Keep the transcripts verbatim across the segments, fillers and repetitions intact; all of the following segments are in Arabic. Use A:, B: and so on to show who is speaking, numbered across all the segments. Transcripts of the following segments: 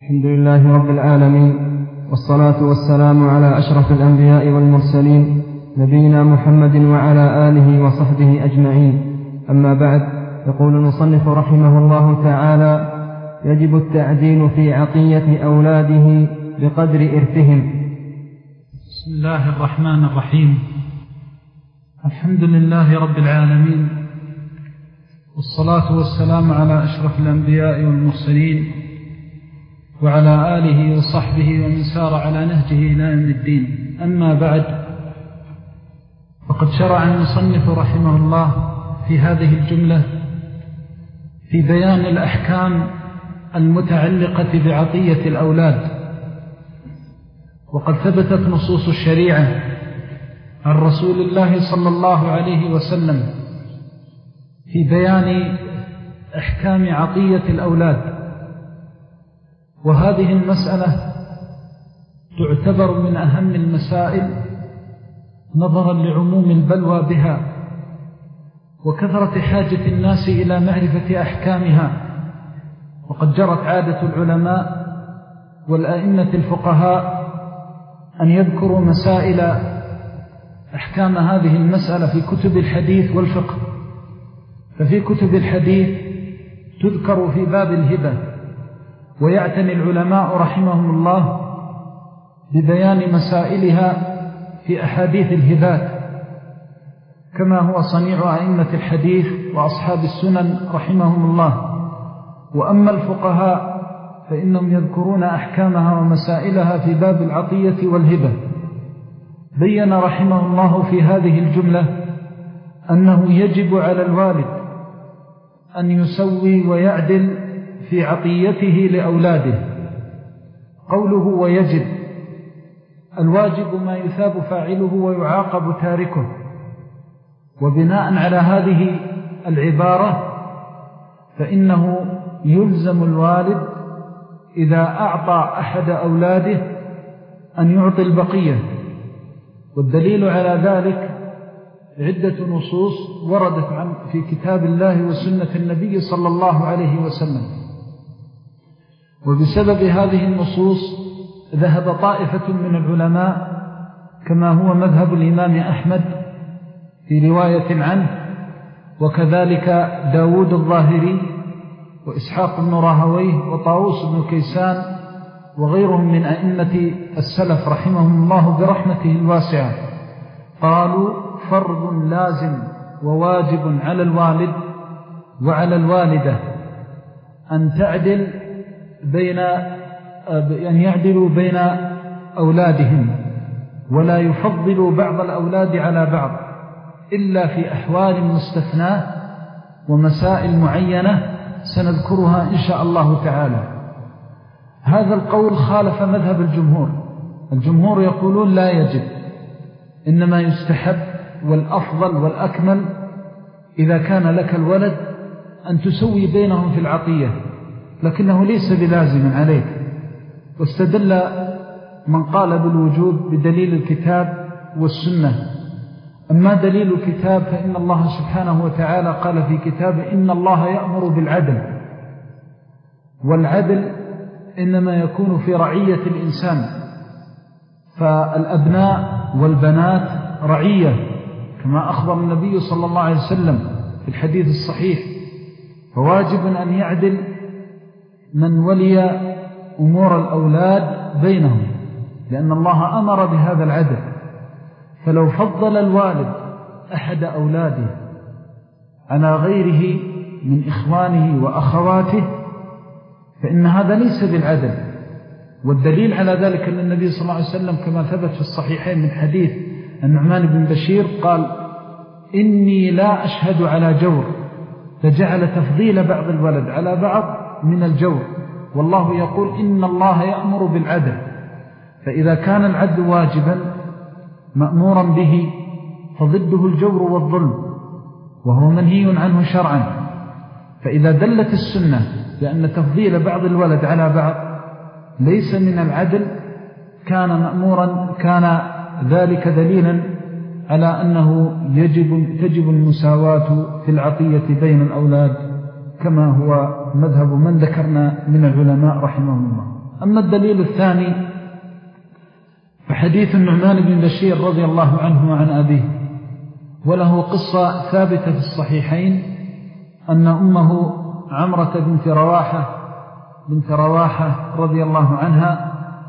A: الحمد لله رب العالمين، والصلاة والسلام على أشرف الأنبياء والمرسلين نبينا محمد وعلى آله وصحبه أجمعين. أما بعد، يقول المصنف رحمه الله تعالى: يجب التعديل في عطية أولاده بقدر إرثهم.
B: بسم الله الرحمن الرحيم. الحمد لله رب العالمين، والصلاة والسلام على أشرف الأنبياء والمرسلين وعلى آله وصحبه ومن سار على نهجه إلى يوم الدين. أما بعد، فقد شرع المصنف رحمه الله في هذه الجملة في بيان الأحكام المتعلقة بعطية الأولاد. وقد ثبتت نصوص الشريعة عن رسول الله صلى الله عليه وسلم في بيان أحكام عطية الأولاد، وهذه المسألة تعتبر من أهم المسائل نظرا لعموم البلوى بها وكثرة حاجة الناس إلى معرفة أحكامها. وقد جرت عادة العلماء والأئمة الفقهاء أن يذكروا مسائل أحكام هذه المسألة في كتب الحديث والفقه. ففي كتب الحديث تذكر في باب الهبة، ويعتني العلماء رحمهم الله ببيان مسائلها في أحاديث الهبات، كما هو صنيع أئمة الحديث وأصحاب السنن رحمهم الله. وأما الفقهاء فإنهم يذكرون أحكامها ومسائلها في باب العطية والهبة. بيّن رحمه الله في هذه الجملة أنه يجب على الوالد أن يسوي ويعدل في عطيته لأولاده. قوله ويجب، الواجب ما يثاب فاعله ويعاقب تاركه. وبناء على هذه العبارة فإنه يلزم الوالد إذا أعطى أحد أولاده أن يعطي البقية. والدليل على ذلك عدة نصوص وردت عن في كتاب الله وسنة النبي صلى الله عليه وسلم. وبسبب هذه النصوص ذهب طائفة من العلماء كما هو مذهب الإمام أحمد في رواية عنه، وكذلك داود الظاهري وإسحاق بن راهويه وطاووس بن كيسان وغيرهم من أئمة السلف رحمهم الله برحمته الواسعة. قالوا فرض لازم وواجب على الوالد وعلى الوالدة أن تعدل بين أن يعدلوا بين أولادهم، ولا يفضلوا بعض الأولاد على بعض إلا في أحوال مستثناة ومسائل معينة سنذكرها إن شاء الله تعالى. هذا القول خالف مذهب الجمهور. الجمهور يقولون لا يجب، إنما يستحب والأفضل والأكمل إذا كان لك الولد أن تسوي بينهم في العطية، لكنه ليس بلازم عليك. واستدل من قال بالوجوب بدليل الكتاب والسنة. أما دليل الكتاب فإن الله سبحانه وتعالى قال في كتابه: إن الله يأمر بالعدل. والعدل إنما يكون في رعية الإنسان، فالأبناء والبنات رعية كما أخبر النبي صلى الله عليه وسلم في الحديث الصحيح. فواجب أن يعدل من ولي أمور الأولاد بينهم، لأن الله أمر بهذا العدل. فلو فضل الوالد أحد أولاده على غيره من إخوانه وأخواته فإن هذا ليس بالعدل. والدليل على ذلك أن النبي صلى الله عليه وسلم كما ثبت في الصحيحين من حديث النعمان بن بشير قال: إني لا أشهد على جور، فجعل تفضيل بعض الولد على بعض من الجور. والله يقول: إن الله يأمر بالعدل. فإذا كان العدل واجبا مأمورا به فضده الجور والظلم، وهو منهي عنه شرعا. فإذا دلت السنة لأن تفضيل بعض الولد على بعض ليس من العدل كان مأمورا، كان ذلك دليلا على أنه يجب تجب المساواة في العطية بين الأولاد، كما هو مذهب من ذكرنا من العلماء رحمهم الله. أما الدليل الثاني فحديث النعمان بن بشير رضي الله عنه وعن أبيه، وله قصة ثابتة في الصحيحين أن أمه عمرة بنت رواحة بنت رواحة رضي الله عنها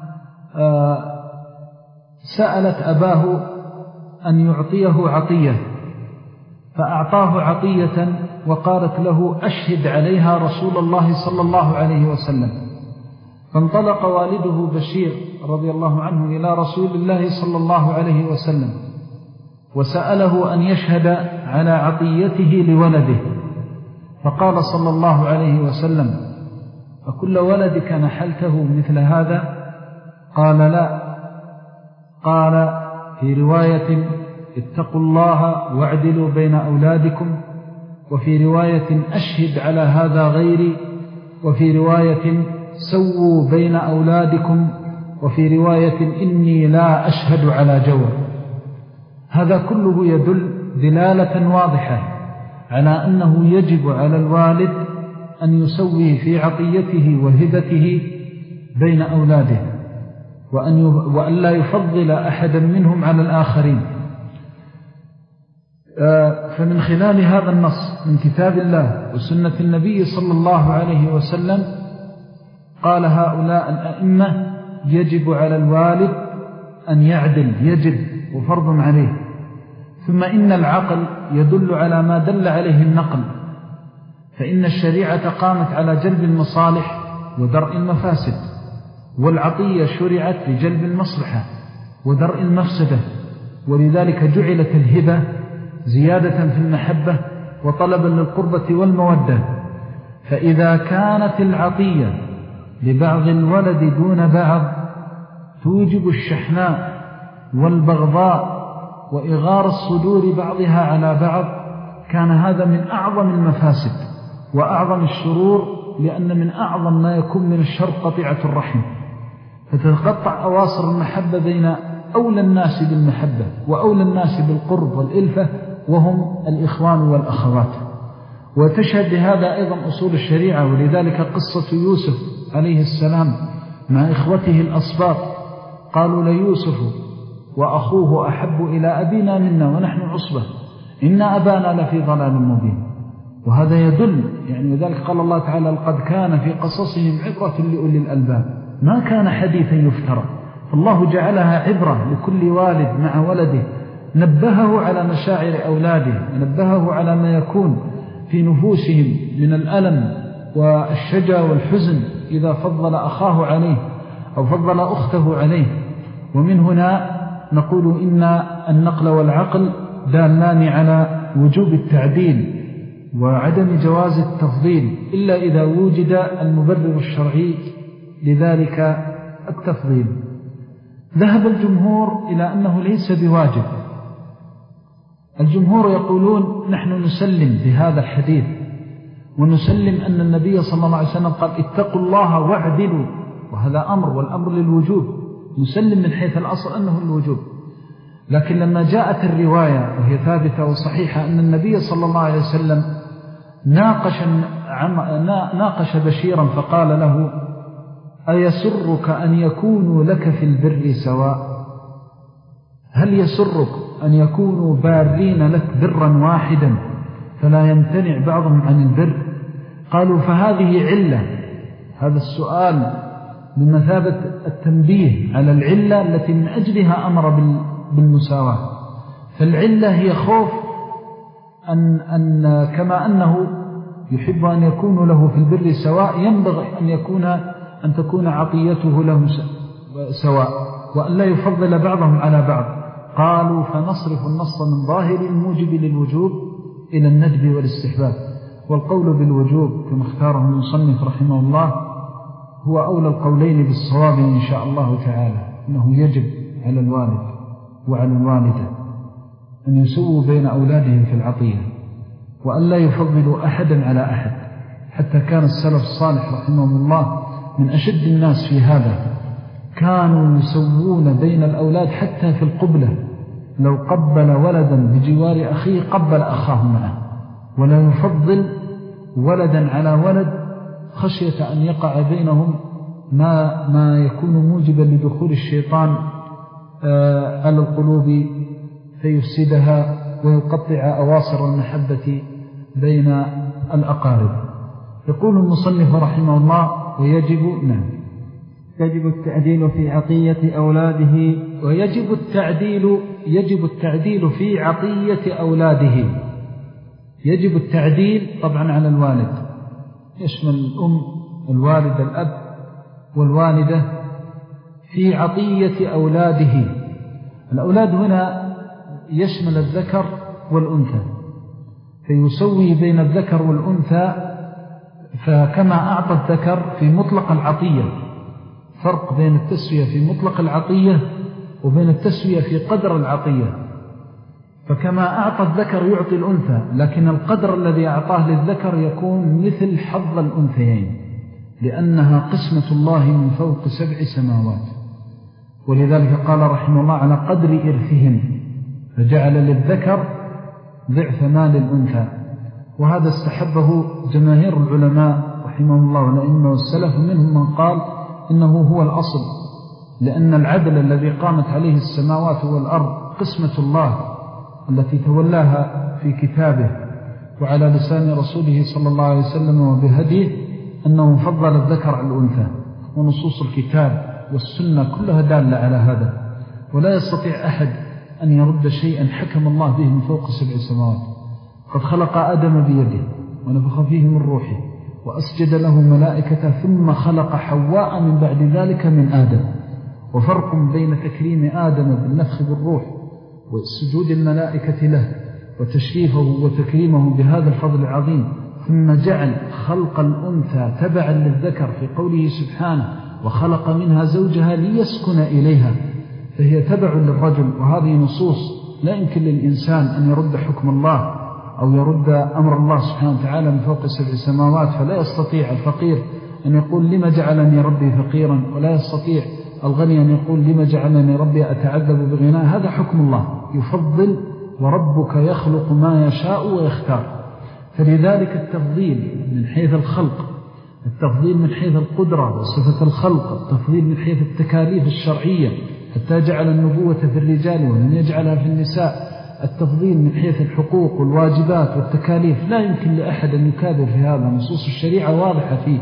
B: سألت أباه أن يعطيه عطية، فأعطاه عطية وقالت له أشهد عليها رسول الله صلى الله عليه وسلم. فانطلق والده بشير رضي الله عنه إلى رسول الله صلى الله عليه وسلم وسأله أن يشهد على عطيته لولده، فقال صلى الله عليه وسلم: أكل ولدك نحلته مثل هذا؟ قال: لا. قال في رواية: اتقوا الله واعدلوا بين أولادكم، وفي رواية: أشهد على هذا غيري، وفي رواية: سووا بين أولادكم، وفي رواية: إني لا أشهد على جور. هذا كله يدل دلالة واضحة على أنه يجب على الوالد أن يسوي في عطيته وهبته بين أولاده، وأن وأن لا يفضل أحدا منهم على الآخرين. فمن خلال هذا النص من كتاب الله وسنة النبي صلى الله عليه وسلم قال هؤلاء الأئمة: يجب على الوالد أن يعدل، يجب وفرض عليه. ثم إن العقل يدل على ما دل عليه النقل، فإن الشريعة قامت على جلب المصالح ودرء المفاسد، والعطية شرعت لجلب المصلحة ودرء المفسدة، ولذلك جعلت الهبة زيادة في المحبة وطلبا للقربة والمودة. فإذا كانت العطية لبعض الولد دون بعض توجب الشحناء والبغضاء وإغار الصدور بعضها على بعض، كان هذا من أعظم المفاسد وأعظم الشرور، لأن من أعظم ما يكون من الشر قطيعة الرحم، فتتقطع أواصر المحبة بين أولى الناس بالمحبة وأولى الناس بالقرب والإلفة، وهم الإخوان والأخوات. وتشهد لهذا أيضا أصول الشريعة، ولذلك قصة يوسف عليه السلام مع إخوته الأصباط، قالوا: ليوسف وأخوه أحب إلى أبينا منا ونحن عصبة إن أبانا لفي ضلال مبين. وهذا يدل يعني، وذلك قال الله تعالى: لقد كان في قصصهم عبرة لأولي الألباب، ما كان حديثا يفترى. فالله جعلها عبرة لكل والد مع ولده، نبهه على مشاعر أولاده، ونبهه على ما يكون في نفوسهم من الألم والشجا والحزن إذا فضل أخاه عليه أو فضل أخته عليه. ومن هنا نقول إن النقل والعقل دالان على وجوب التعديل وعدم جواز التفضيل، إلا إذا وجد المبرر الشرعي لذلك التفضيل. ذهب الجمهور إلى أنه ليس بواجب. الجمهور يقولون: نحن نسلم بهذا الحديث، ونسلم أن النبي صلى الله عليه وسلم قال: اتقوا الله واعدلوا، وهذا أمر، والأمر للوجوب، نسلم من حيث الأصل أنه الوجوب. لكن لما جاءت الرواية وهي ثابتة وصحيحة أن النبي صلى الله عليه وسلم ناقش, ناقش بشيرا فقال له: أيسرك أن يكونوا لك في البر سواء؟ هل يسرك أن يكونوا بارين لك برا واحدا فلا يمتنع بعضهم عن البر؟ قالوا: فهذه علة. هذا السؤال بمثابة التنبيه على العلة التي من أجلها أمر بالمساواة. فالعلة هي خوف أن, أن كما أنه يحب أن يكون له في البر سواء، ينبغي أن يكون أن تكون عطيته له سواء، وأن لا يفضل بعضهم على بعض. قالوا: فنصرف النص من ظاهر الموجب للوجوب إلى الندب والاستحباب. والقول بالوجوب كما اختاره المصنف رحمه الله هو أولى القولين بالصواب إن شاء الله تعالى، أنه يجب على الوالد وعلى الوالدة أن يسووا بين أولادهم في العطية، وأن لا يفضلوا أحدا على أحد. حتى كان السلف الصالح رحمهم الله من أشد الناس في هذا، كانوا يسوون بين الأولاد حتى في القبلة، لو قبل ولدا بجوار أخيه قبل أخاه معه، ولا يفضل ولدا على ولد خشية أن يقع بينهم ما, ما يكون موجبا لدخول الشيطان على القلوب فيفسدها ويقطع أواصر المحبة بين الأقارب. يقول المصنف رحمه الله ويجب نعم
A: يجب التعديل في عطية أولاده
B: ويجب التعديل يجب التعديل في عطية أولاده. يجب التعديل طبعا على الوالد، يشمل الأم والوالد الأب والوالدة في عطية أولاده. الأولاد هنا يشمل الذكر والأنثى، فيسوي بين الذكر والأنثى. فكما أعطى الذكر في مطلق العطية، فرق بين التسوية في مطلق العطية وبين التسوية في قدر العطية. فكما أعطى الذكر يعطي الأنثى، لكن القدر الذي أعطاه للذكر يكون مثل حظ الأنثيين، لأنها قسمة الله من فوق سبع سماوات. ولذلك قال رحمه الله على قدر إرثهم، فجعل للذكر ضعف مال الأنثى. وهذا استحبه جماهير العلماء رحمه الله والأئمة والسلف، منهم من قال إنه هو الأصل، لأن العدل الذي قامت عليه السماوات والأرض قسمة الله التي تولاها في كتابه وعلى لسان رسوله صلى الله عليه وسلم وبهديه، أنه فضل الذكر على الأنثى. ونصوص الكتاب والسنة كلها دالة على هذا، ولا يستطيع أحد أن يرد شيئا حكم الله به من فوق سبع سماوات. قد خلق آدم بيده ونفخ فيه من روحه وأسجد له ملائكته، ثم خلق حواء من بعد ذلك من آدم. وفرق بين تكريم آدم بالنفخ بالروح وسجود الملائكة له وتشريفه وتكريمه بهذا الفضل العظيم، ثم جعل خلق الأنثى تبعا للذكر في قوله سبحانه وخلق منها زوجها ليسكن إليها، فهي تبع للرجل. وهذه نصوص لا يمكن للإنسان أن يرد حكم الله أو يرد أمر الله سبحانه وتعالى من فوق سبع سماوات. فلا يستطيع الفقير أن يقول لما جعلني ربي فقيرا، ولا يستطيع الغني أن يقول لما جعلني ربي أتعذب بغناء. هذا حكم الله يفضل، وربك يخلق ما يشاء ويختار. فلذلك التفضيل من حيث الخلق، التفضيل من حيث القدرة وصفة الخلق، التفضيل من حيث التكاليف الشرعية حتى جعل النبوة في الرجال ولم يجعلها في النساء، التفضيل من حيث الحقوق والواجبات والتكاليف، لا يمكن لأحد أن يكابر في هذا. نصوص الشريعة واضحة فيه.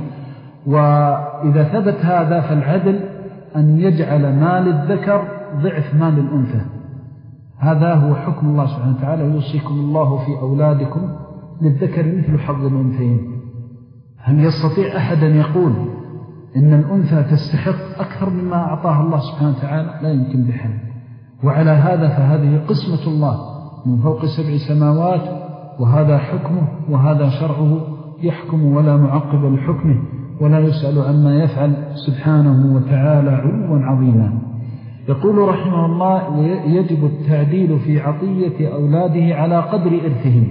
B: وإذا ثبت هذا فالعدل أن يجعل مال الذكر ضعف مال الأنثى. هذا هو حكم الله سبحانه وتعالى: يوصيكم الله في أولادكم للذكر مثل حظ الأنثيين. هل يستطيع أحد أن يقول إن الأنثى تستحق أكثر مما أعطاها الله سبحانه وتعالى؟ لا يمكن بحال. وعلى هذا فهذه قسمة الله من فوق سبع سماوات، وهذا حكمه وهذا شرعه، يحكم ولا معقب لحكمه، ولا يسأل عما يفعل سبحانه وتعالى علوا عظيما. يقول رحمه الله: يجب التعديل في عطية أولاده على قدر إرثهم.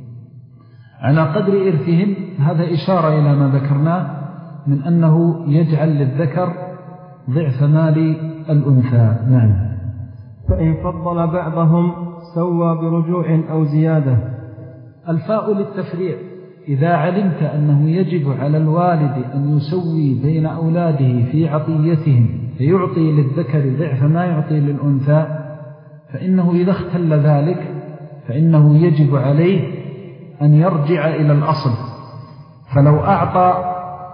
B: على قدر إرثهم هذا إشارة إلى ما ذكرناه من أنه يجعل للذكر ضعف مال الأنثى. نعم.
A: فإن فضل بعضهم سوى برجوع أو زيادة.
B: الفاء للتفريع. إذا علمت أنه يجب على الوالد أن يسوي بين أولاده في عطيتهم فيعطي للذكر ضعف ما يعطي للأنثى، فإنه إذا اختل ذلك فإنه يجب عليه أن يرجع إلى الأصل. فلو أعطى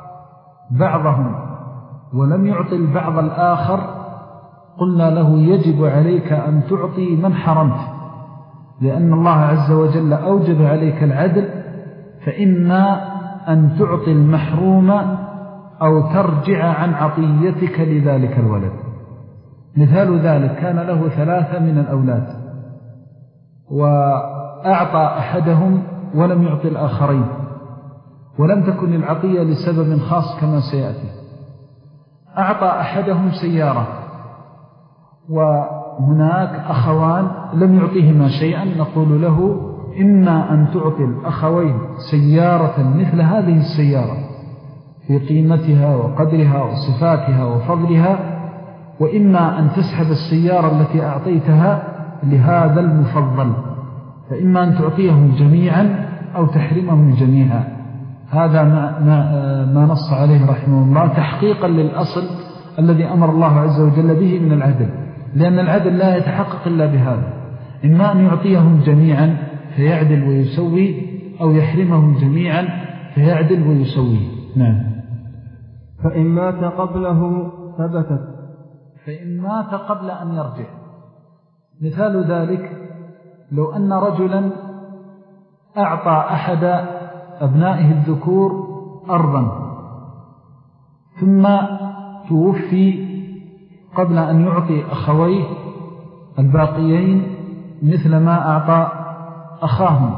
B: بعضهم ولم يعطي البعض الآخر قلنا له: يجب عليك أن تعطي من حرمت، لأن الله عز وجل أوجب عليك العدل، فإما أن تعطي المحروم أو ترجع عن عطيتك لذلك الولد. مثال ذلك: كان له ثلاثة من الأولاد وأعطى أحدهم ولم يعطي الآخرين، ولم تكن العطية لسبب خاص كما سيأتي. أعطى أحدهم سيارة وهناك أخوان لم يعطيهما شيئا، نقول له: إما أن تعطي الأخوين سيارة مثل هذه السيارة في قيمتها وقدرها وصفاتها وفضلها، وإما أن تسحب السيارة التي أعطيتها لهذا المفضل، فإما أن تعطيهم جميعا أو تحرمهم جميعا. هذا ما, ما, ما نص عليه رحمه الله تحقيقا للأصل الذي أمر الله عز وجل به من العدل، لأن العدل لا يتحقق إلا بهذا، إما أن يعطيهم جميعا فيعدل ويسوي، أو يحرمهم جميعا فيعدل ويسوي. نعم.
A: فإن مات قبله ثبتت.
B: فإن مات قبل أن يرجع، مثال ذلك لو أن رجلا أعطى أحد أبنائه الذكور أرضا ثم توفي قبل أن يعطي أخويه الباقيين مثل ما أعطى أخاهم،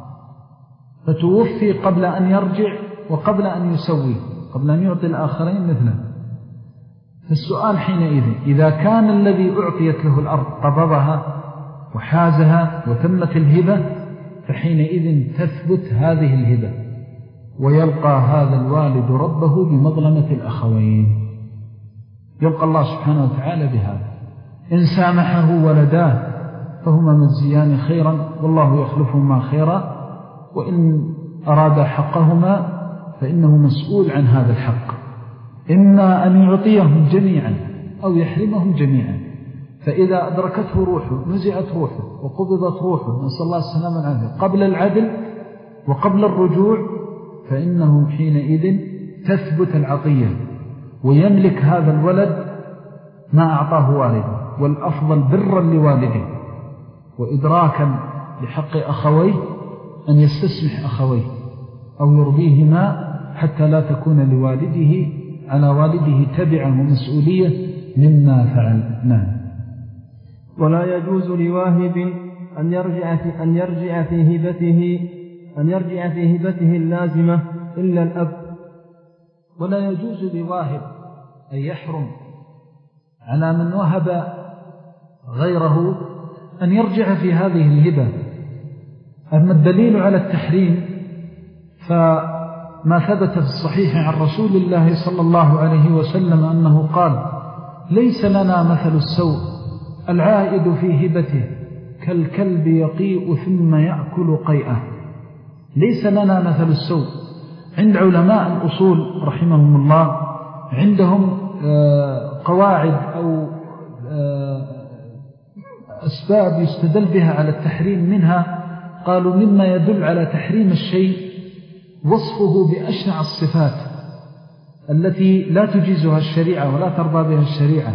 B: فتوفي قبل أن يرجع وقبل أن يسوي، قبل أن يعطي الآخرين مثله. فالسؤال حينئذ إذا كان الذي أعطيت له الأرض قبضها وحازها وتمت الهبة، فحينئذ تثبت هذه الهبة ويلقى هذا الوالد ربه بمظلمة الأخوين، يلقى الله سبحانه وتعالى بهذا. إن سامحه ولداه فهما مجزيان خيرا والله يخلفهما خيرا، وإن أراد حقهما فإنه مسؤول عن هذا الحق، إما أن يعطيهم جميعا أو يحرمهم جميعا. فإذا أدركته روحه نزعت روحه وقبضت روحه نسأل الله السلامة والعافية قبل العدل وقبل الرجوع، فإنه حينئذ تثبت العطية ويملك هذا الولد ما أعطاه والده، والأفضل برا لوالده وإدراكا لحق أخويه أن يستسمح أخويه أو يرضيهما حتى لا تكون لوالده على والده تبعا ومسؤولية مما فعل. نعم.
A: ولا يجوز لواهب أن يرجع في أن يرجع في هبته أن يرجع في هبته اللازمة إلا الأب.
B: ولا يجوز لواهب أن يحرم على من وهب غيره أن يرجع في هذه الهبة. أما الدليل على التحريم فما ثبت في الصحيح عن رسول الله صلى الله عليه وسلم أنه قال: ليس لنا مثل السوء العائد في هبته كالكلب يقيء ثم يأكل قيئة. ليس لنا مثل السوء. عند علماء الأصول رحمهم الله عندهم قواعد أو أسباب يستدل بها على التحريم، منها قالوا مما يدل على تحريم الشيء وصفه بأشنع الصفات التي لا تجيزها الشريعة ولا ترضى بها الشريعة.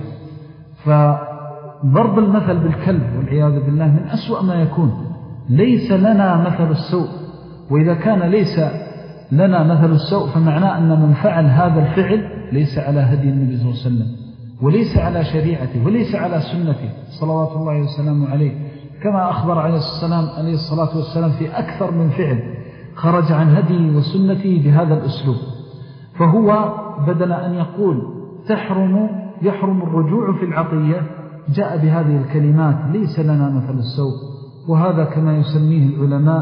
B: فضرب المثل بالكلب والعياذ بالله من أسوأ ما يكون. ليس لنا مثل السوء، وإذا كان ليس لنا مثل السوء فمعناه أن من فعل هذا الفعل ليس على هدي النبي صلى الله عليه وسلم وليس على شريعته وليس على سنته صلوات الله وسلامه عليه، كما أخبر عليه الصلاة والسلام في أكثر من فعل خرج عن هدي وسنته بهذا الأسلوب. فهو بدل أن يقول تحرم يحرم الرجوع في العطية جاء بهذه الكلمات ليس لنا مثل السوء. وهذا كما يسميه العلماء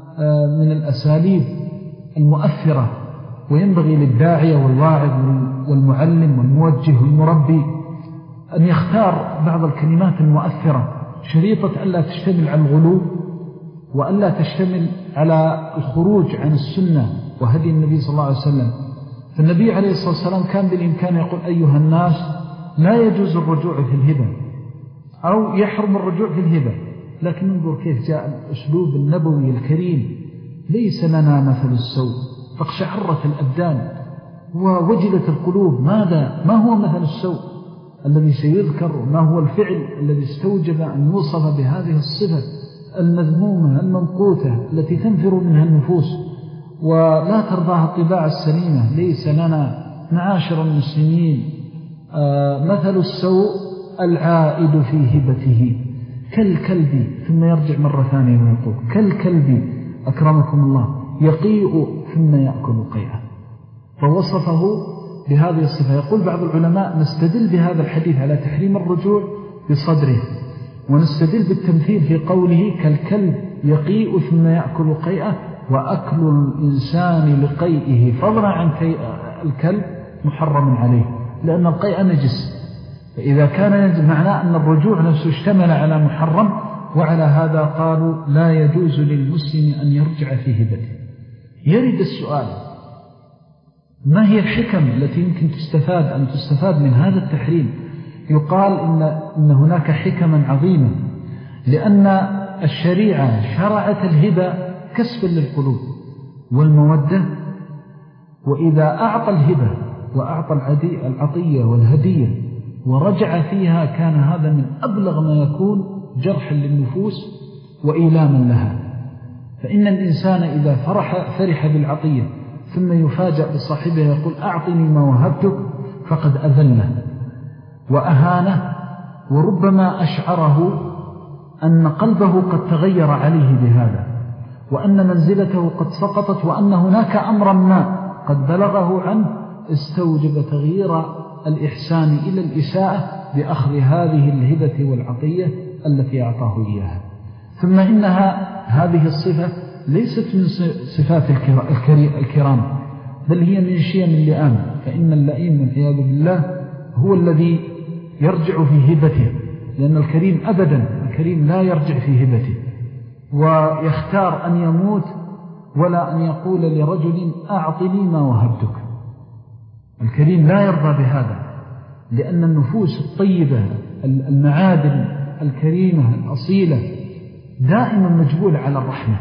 B: من الأساليب المؤثرة، وينبغي للداعية والواعظ والمعلم والموجه والمربي أن يختار بعض الكلمات المؤثرة شريطة ألا تشتمل على الغلو وألا تشتمل على الخروج عن السنة وهدي النبي صلى الله عليه وسلم. فالنبي عليه الصلاة والسلام كان بالإمكان يقول أيها الناس لا يجوز الرجوع في الهبة أو يحرم الرجوع في الهبة، لكن انظر كيف جاء الأسلوب النبوي الكريم: ليس لنا مثل السوء. فاقشعرت الأبدان ووجلت القلوب. ماذا ما هو مثل السوء الذي سيذكر؟ ما هو الفعل الذي استوجب أن يوصف بهذه الصفة المذمومة المنقوطة التي تنفر منها النفوس ولا ترضاها الطباع السليمة؟ ليس لنا معاشر المسلمين مثل السوء العائد في هبته كالكلب، ثم يرجع مرة ثانية ويقول كالكلب أكرمكم الله يقيء ثم يأكل قيئة. فوصفه بهذه الصفة. يقول بعض العلماء نستدل بهذا الحديث على تحريم الرجوع بصدره، ونستدل بالتمثيل في قوله كالكلب يقيء ثم يأكل قيئة، وأكل الإنسان لقيئه فضلا عن الكلب محرم عليه لأن القيء نجس. فإذا كان نجس معناه أن الرجوع نفسه اشتمل على محرم، وعلى هذا قالوا لا يجوز للمسلم أن يرجع في هبته. يرد السؤال: ما هي الحكم التي يمكن تستفاد أن تستفاد من هذا التحريم؟ يقال إن, إن هناك حكما عظيمة، لأن الشريعة شرعت الهبة كسبا للقلوب والمودة، وإذا أعطى الهبة وأعطى العطية والهدية ورجع فيها كان هذا من أبلغ ما يكون جرحا للنفوس وإيلاما لها. فإن الإنسان إذا فرح, فرح بالعطية ثم يفاجأ بصاحبه يقول أعطني ما وهبتك فقد أذله وأهانه، وربما أشعره أن قلبه قد تغير عليه بهذا، وأن منزلته قد سقطت، وأن هناك أمرا ما قد بلغه عنه استوجب تغيير الإحسان إلى الإساءة بأخذ هذه الهبة والعطية التي أعطاه إياها. ثم إنها هذه الصفة ليست من صفات الكرام، بل هي من شيم اللئام، فإن اللئيم والعياذ بالله هو الذي يرجع في هبته، لأن الكريم أبدا الكريم لا يرجع في هبته، ويختار أن يموت ولا أن يقول لرجل أعطني ما وهبتك. الكريم لا يرضى بهذا، لأن النفوس الطيبة المعادن الكريمة الأصيلة دائما مجبولة على الرحمة،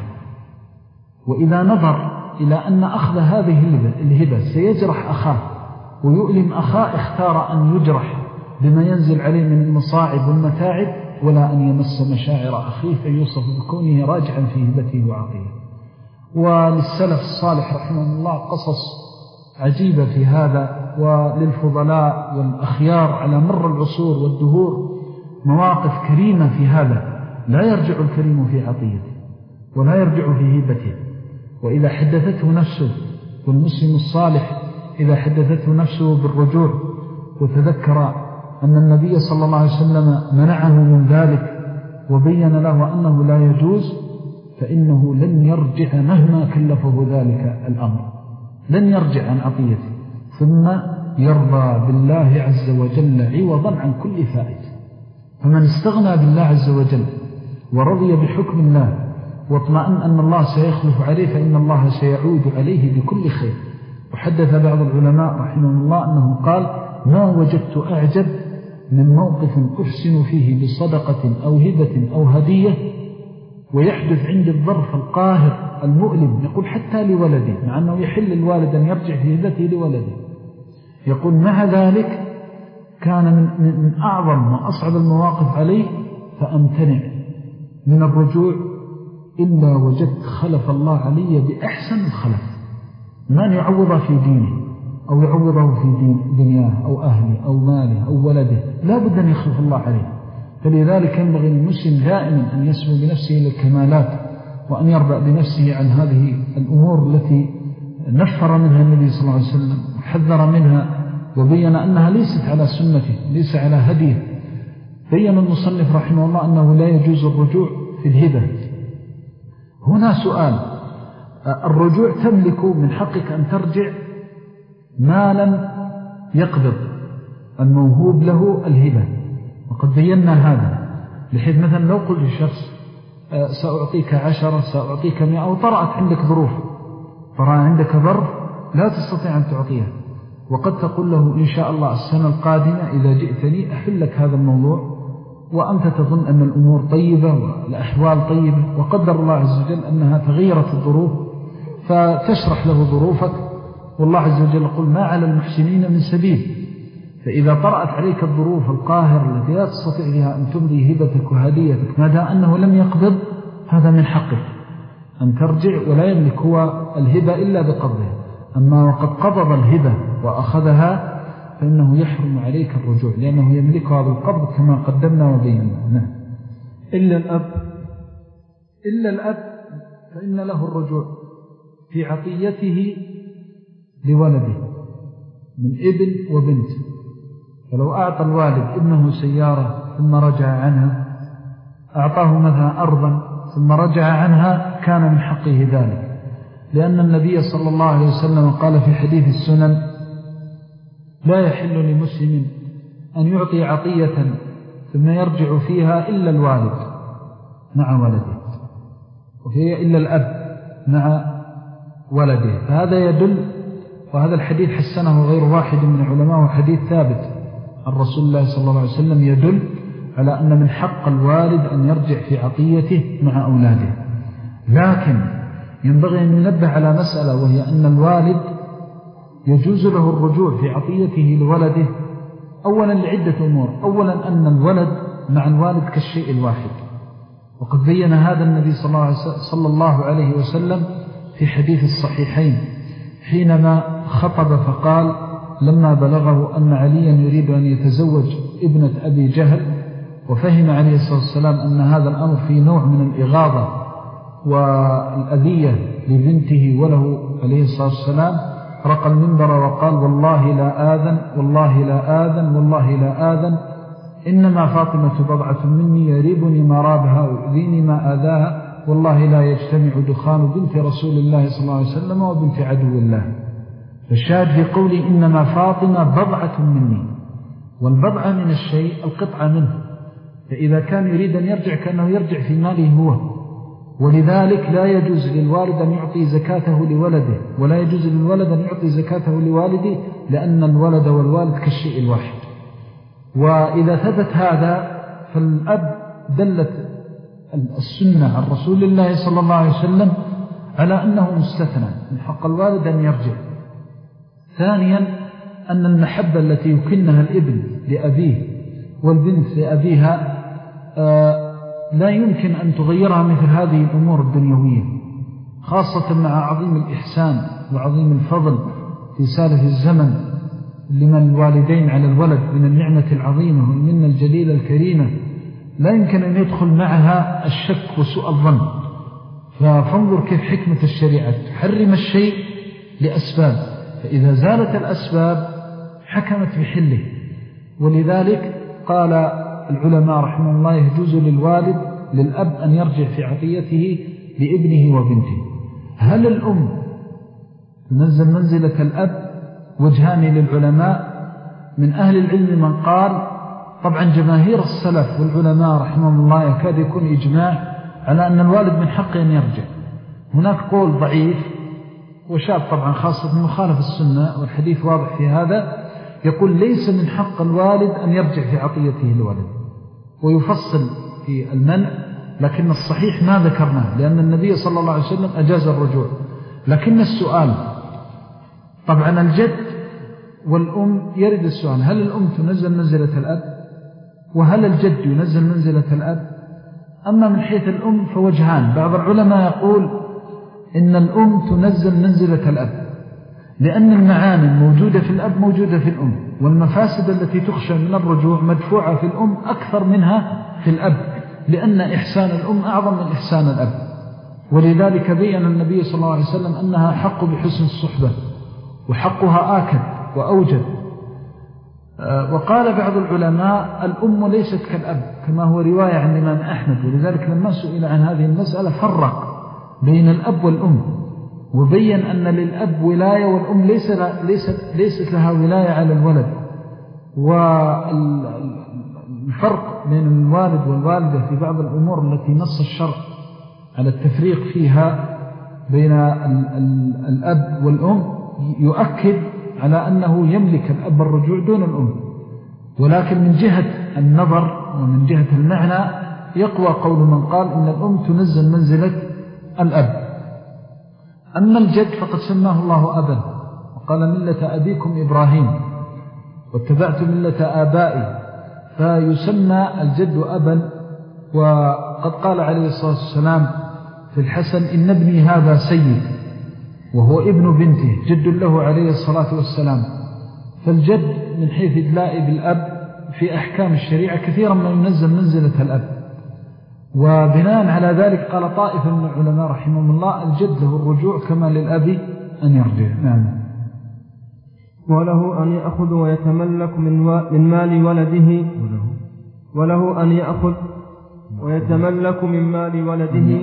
B: وإذا نظر إلى أن أخذ هذه الهبة سيجرح أخاه ويؤلم أخاه اختار أن يجرح بما ينزل عليه من المصاعب والمتاعب ولا أن يمس مشاعر أخيه فيوصف بكونه راجعا في هبته وعطيه. وللسلف الصالح رحمه الله قصص عجيبة في هذا، وللفضلاء والأخيار على مر العصور والدهور مواقف كريمة في هذا. لا يرجع الكريم في عطيته ولا يرجع في هبته، وإذا حدثته نفسه، والمسلم الصالح إذا حدثته نفسه بالرجوع وتذكر أن النبي صلى الله عليه وسلم منعه من ذلك وبين له أنه لا يجوز، فإنه لن يرجع مهما كلفه ذلك الأمر، لن يرجع عن عطيته، ثم يرضى بالله عز وجل عوضا عن كل فائت. فمن استغنى بالله عز وجل ورضي بحكم الله واطمأن أن الله سيخلف عليه فإن الله سيعود عليه بكل خير. وحدث بعض العلماء رحمه الله أنه قال: ما وجدت أعجب من موقف أحسن فيه بصدقة أو هبة أو هدية ويحدث عند الظرف القاهر المؤلم، يقول حتى لولدي، مع أنه يحل الوالد أن يرجع في هبته لولده، يقول مع ذلك كان من, من أعظم وأصعب المواقف عليه فأمتنع من الرجوع إلا وجدت خلف الله علي بأحسن الخلف، من يعوضه في دينه أو يعوضه في دين دنياه أو أهله أو ماله أو ولده، لا بد أن يخلف الله عليه. فلذلك ينبغي المسلم دائما أن يسمو بنفسه للكمالات، وأن يرضى بنفسه عن هذه الأمور التي نفر منها النبي صلى الله عليه وسلم وحذر منها وبين أنها ليست على سنته، ليس على هديه. بين المصنف رحمه الله أنه لا يجوز الرجوع في الهبة. هنا سؤال: الرجوع تملك من حقك أن ترجع ما لم يقبض الموهوب له الهبة، وقد بينا هذا، بحيث مثلا لو قلت للشخص سأعطيك عشرة سأعطيك مئة، أو طرأت عندك ظروف، طرأ عندك ظرف لا تستطيع أن تعطيها، وقد تقول له إن شاء الله السنة القادمة إذا جئتني أحل لك هذا الموضوع، وأنت تظن أن الأمور طيبة والأحوال طيبة، وقدر الله عز وجل أنها تغيرت الظروف فتشرح له ظروفك، والله عز وجل يقول: ما على المحسنين من سبيل. فإذا طرأت عليك الظروف القاهرة التي لا تستطيع بها أن تمضي هبتك وهديتك ما دام أنه لم يقبض، هذا من حقك أن ترجع، ولا يملك هو الهبة إلا بقبضها. أما وقد قبض الهبة وأخذها فإنه يحرم عليك الرجوع، لأنه يملكها بالقبض كما قدمنا وبينا.
A: إلا الأب
B: إلا الأب فإن له الرجوع في عطيته لولده من ابن وبنت. فلو أعطى الوالد ابنه سيارة ثم رجع عنها، أعطاه مثلا أرضا ثم رجع عنها، كان من حقه ذلك، لأن النبي صلى الله عليه وسلم قال في حديث السنن: لا يحل لمسلم أن يعطي عطية ثم يرجع فيها إلا الوالد مع ولده، وفيها إلا الأب مع ولده. فهذا يدل وهذا الحديث حسنه غير واحد من علماء، وحديث ثابت عن رسول الله صلى الله عليه وسلم يدل على أن من حق الوالد أن يرجع في عطيته مع أولاده. لكن ينبغي أن ينبه على مسألة، وهي أن الوالد يجوز له الرجوع في عطيته لولده أولا لعدة أمور. أولا أن الولد مع الوالد كالشيء الواحد، وقد بين هذا النبي صلى الله عليه وسلم في حديث الصحيحين حينما خطب فقال لما بلغه أن عليا يريد أن يتزوج ابنة أبي جهل، وفهم عليه الصلاة والسلام أن هذا الأمر في نوع من الإغاظة والأذية لبنته وله عليه الصلاة والسلام، رقى المنبر وقال والله لا آذن والله لا آذن والله لا آذن، إنما فاطمة بضعة مني يريبني ما رابها ويؤذيني ما آذاها، والله لا يجتمع دخان بنت رسول الله صلى الله عليه وسلم وبنت عدو الله. فالشاهد في قولي إنما فاطمة بضعة مني، والبضعة من الشيء القطعة منه، فإذا كان يريد أن يرجع كأنه يرجع في ماله هو، ولذلك لا يجوز للوالد أن يعطي زكاته لولده، ولا يجوز للولد أن يعطي زكاته لوالده، لأن الولد والوالد كالشيء الواحد. وإذا ثبت هذا فالأب دلت السنة عن رسول الله صلى الله عليه وسلم على أنه مستثنى من حق الوالد أن يرجع. ثانيا أن المحبة التي يكنها الابن لأبيه والبنت لأبيها آه لا يمكن أن تغيرها مثل هذه الأمور الدنيوية، خاصة مع عظيم الإحسان وعظيم الفضل في سالف الزمن لمن الوالدين على الولد من النعمة العظيمة والمنة الجليلة الكريمة، لا يمكن أن يدخل معها الشك وسوء الظن. فانظر كيف حكمة الشريعة تحرم الشيء لأسباب، فإذا زالت الأسباب حكمت بحله. ولذلك قال العلماء رحمه الله يجوز للوالد للأب أن يرجع في عطيته لابنه وبنته. هل الأم تنزل منزلة الأب؟ وجهان للعلماء. من أهل العلم من قال، طبعا جماهير السلف والعلماء رحمهم الله يكاد يكون إجماع على أن الوالد من حقه أن يرجع. هناك قول ضعيف وشاب طبعا خاصة مخالف السنة، والحديث واضح في هذا، يقول ليس من حق الوالد أن يرجع في عطيته للولد، ويفصل في المنع، لكن الصحيح ما ذكرناه لأن النبي صلى الله عليه وسلم أجاز الرجوع. لكن السؤال طبعا الجد والأم يرد السؤال، هل الأم تنزل منزلة الأب؟ وهل الجد ينزل منزلة الأب؟ أما من حيث الأم فوجهان. بعض العلماء يقول إن الأم تنزل منزلة الأب، لأن المعاني الموجودة في الأب موجودة في الأم، والمفاسد التي تخشى من الرجوع مدفوعة في الأم أكثر منها في الأب، لأن إحسان الأم أعظم من إحسان الأب. ولذلك بيّن النبي صلى الله عليه وسلم أنها حق بحسن الصحبة، وحقها آكد وأوجد. وقال بعض العلماء الأم ليست كالأب، كما هو رواية عن الإمام أحمد، ولذلك لما سئل عن هذه المسألة فرق بين الأب والأم، وبين أن للأب ولاية والأم ليس ليست, ليست لها ولاية على الولد. والفرق بين الوالد والوالدة في بعض الأمور التي نص الشرع على التفريق فيها بين الأب والأم يؤكد على أنه يملك الأب الرجوع دون الأم. ولكن من جهة النظر ومن جهة المعنى يقوى قول من قال إن الأم تنزل منزلة الأب. أما الجد فقد سماه الله أبا، وقال ملة أبيكم إبراهيم واتبعت ملة آبائي، فيسمى الجد أبا. وقد قال عليه الصلاة والسلام في الحسن إن ابني هذا سيد، وهو ابن بنته جد له عليه الصلاة والسلام. فالجد من حيث إدلاء بالأب في أحكام الشريعة كثيرا ما ينزل منزلة الأب. وبناء على ذلك قال طائفة من العلماء رحمهم الله الجد له الرجوع كما للأب أن يرجع. نعم.
A: وله أن يأخذ ويتملك من, و... من مال ولده، وله أن يأخذ ويتملك من مال ولده،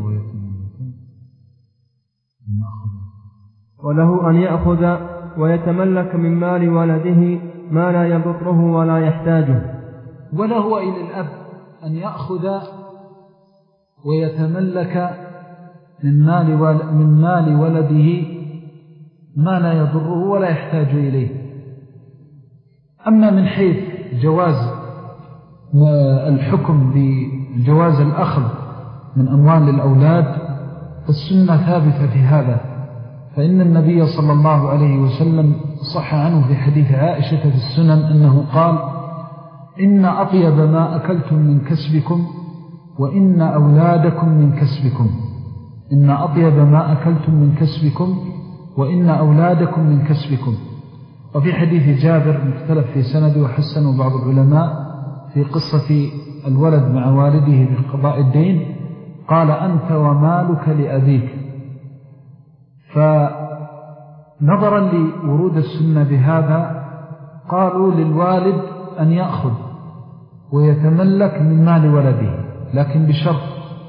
A: وله أن يأخذ ويتملك من مال ولده ما لا يضره ولا يحتاجه.
B: وله إلى الأب أن يأخذ ويتملك من مال من مال ولده ما لا يضره ولا يحتاج إليه. أما من حيث جواز الحكم بجواز الأخذ من أموال الأولاد، السنة ثابتة في هذا، فإن النبي صلى الله عليه وسلم صح عنه في حديث عائشة في السنن أنه قال: إن أطيب ما أكلتم من كسبكم وإن أولادكم من كسبكم. إن أطيب ما أكلتم من كسبكم وإن أولادكم من كسبكم. وفي حديث جابر مختلف في سند وحسن بعض العلماء في قصة الولد مع والده بقضاء الدين، قال: أنت ومالك لأبيك. فنظرا لورود السنة بهذا قالوا للوالد أن يأخذ ويتملك من مال ولده، لكن بشرط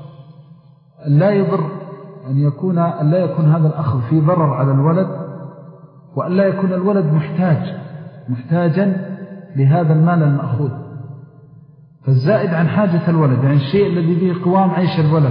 B: لا يضر أن يكون لا يكون هذا الأخذ في ضرر على الولد، وأن لا يكون الولد محتاج محتاجا لهذا المال المأخوذ. فالزائد عن حاجة الولد، يعني الشيء الذي به قوام عيش الولد،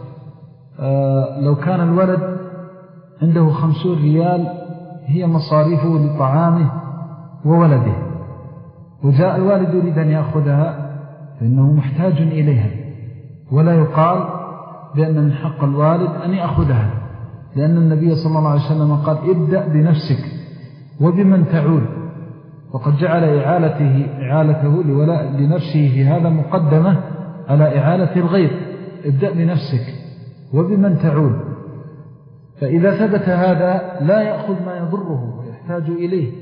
B: آه لو كان الولد عنده خمسون ريال هي مصاريفه لطعامه وولده، وجاء الوالد يريد أن يأخذها، فإنه محتاج إليها، ولا يقال بأن من حق الوالد أن يأخذها، لأن النبي صلى الله عليه وسلم قال: ابدأ بنفسك وبمن تعود. وقد جعل إعالته, إعالته لنفسه في هذا مقدمة على إعالة الغير. ابدأ بنفسك وبمن تعود. فإذا ثبت هذا لا يأخذ ما يضره ويحتاج إليه،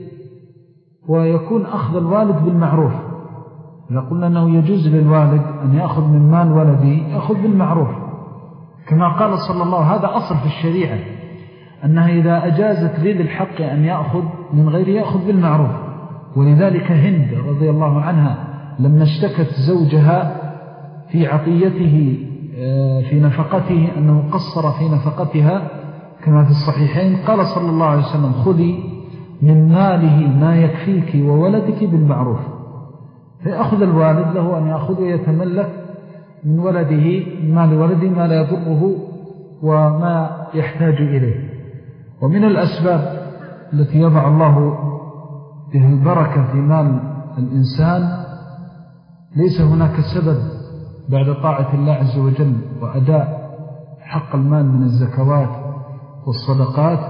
B: ويكون أخذ الوالد بالمعروف. إذا قلنا أنه يجوز للوالد أن يأخذ من مال ولده، يأخذ بالمعروف، كما قال صلى الله عليه وسلم. هذا أصل في الشريعة، أنها إذا أجازت ذي الحق أن يأخذ من غير يأخذ بالمعروف. ولذلك هند رضي الله عنها لما اشتكت زوجها في عطيته في نفقته أنه قصر في نفقتها كما في الصحيحين، قال صلى الله عليه وسلم: خذي من ماله ما يكفيك وولدك بالمعروف. فيأخذ الوالد له أن يأخذ ويتملك من ولده من مال ولده ما لا يضره وما يحتاج إليه. ومن الأسباب التي يضع الله بها البركة في مال الإنسان، ليس هناك سبب بعد طاعة الله عز وجل وأداء حق المال من الزكوات والصدقات،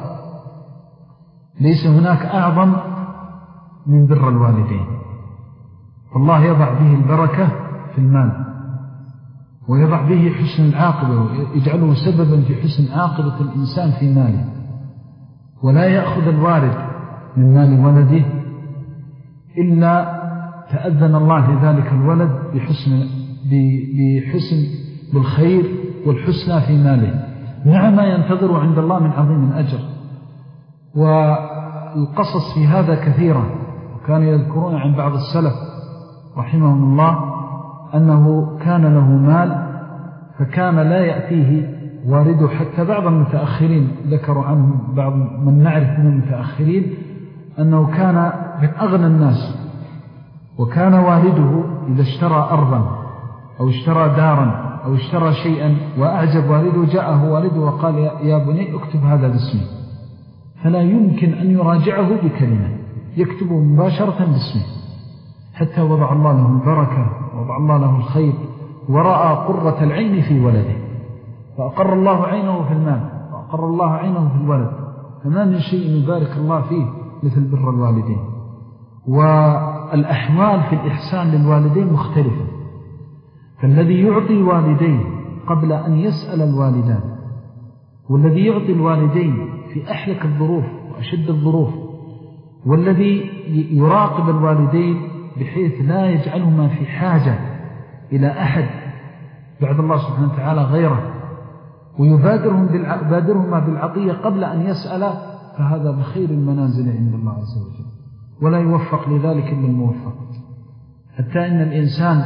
B: ليس هناك أعظم من بر الوالدين. فالله يضع به البركة في المال، ويضع به حسن العاقبة، ويجعله سببا في حسن عاقبة الإنسان في ماله. ولا يأخذ الوالد من مال ولده إلا تأذن الله لذلك الولد بحسن, بحسن بالخير والحسنى في ماله، مع ما ينتظر عند الله من عظيم الأجر. والقصص في هذا كثيرة، وكانوا يذكرون عن بعض السلف رحمهم الله أنه كان له مال فكان لا يأتيه والده، حتى بعض المتأخرين ذكروا عنه بعض من نعرف من المتأخرين أنه كان من أغنى الناس، وكان والده إذا اشترى أرضا أو اشترى دارا أو اشترى شيئا وأعجب والده، جاءه والده وقال: يا بني اكتب هذا باسمي، فلا يمكن أن يراجعه بكلمة، يكتبه مباشرة باسمه، حتى وضع الله له البركة ووضع الله له الخير، ورأى قرة العين في ولده، فأقر الله عينه في المال وأقر الله عينه في الولد. فما من شيء يبارك الله فيه مثل بر الوالدين. والأحوال في الإحسان للوالدين مختلفة، فالذي يعطي والديه قبل أن يسأل الوالدان، والذي يعطي الوالدين في أحلك الظروف وأشد الظروف، والذي يراقب الوالدين بحيث لا يجعلهما في حاجة إلى أحد بعد الله سبحانه وتعالى غيره، ويبادرهم بالبادرهما بالعطية قبل أن يسأل، فهذا بخير المنازل عند الله عز وجل، ولا يوفق لذلك إلا الموفق. حتى إن الإنسان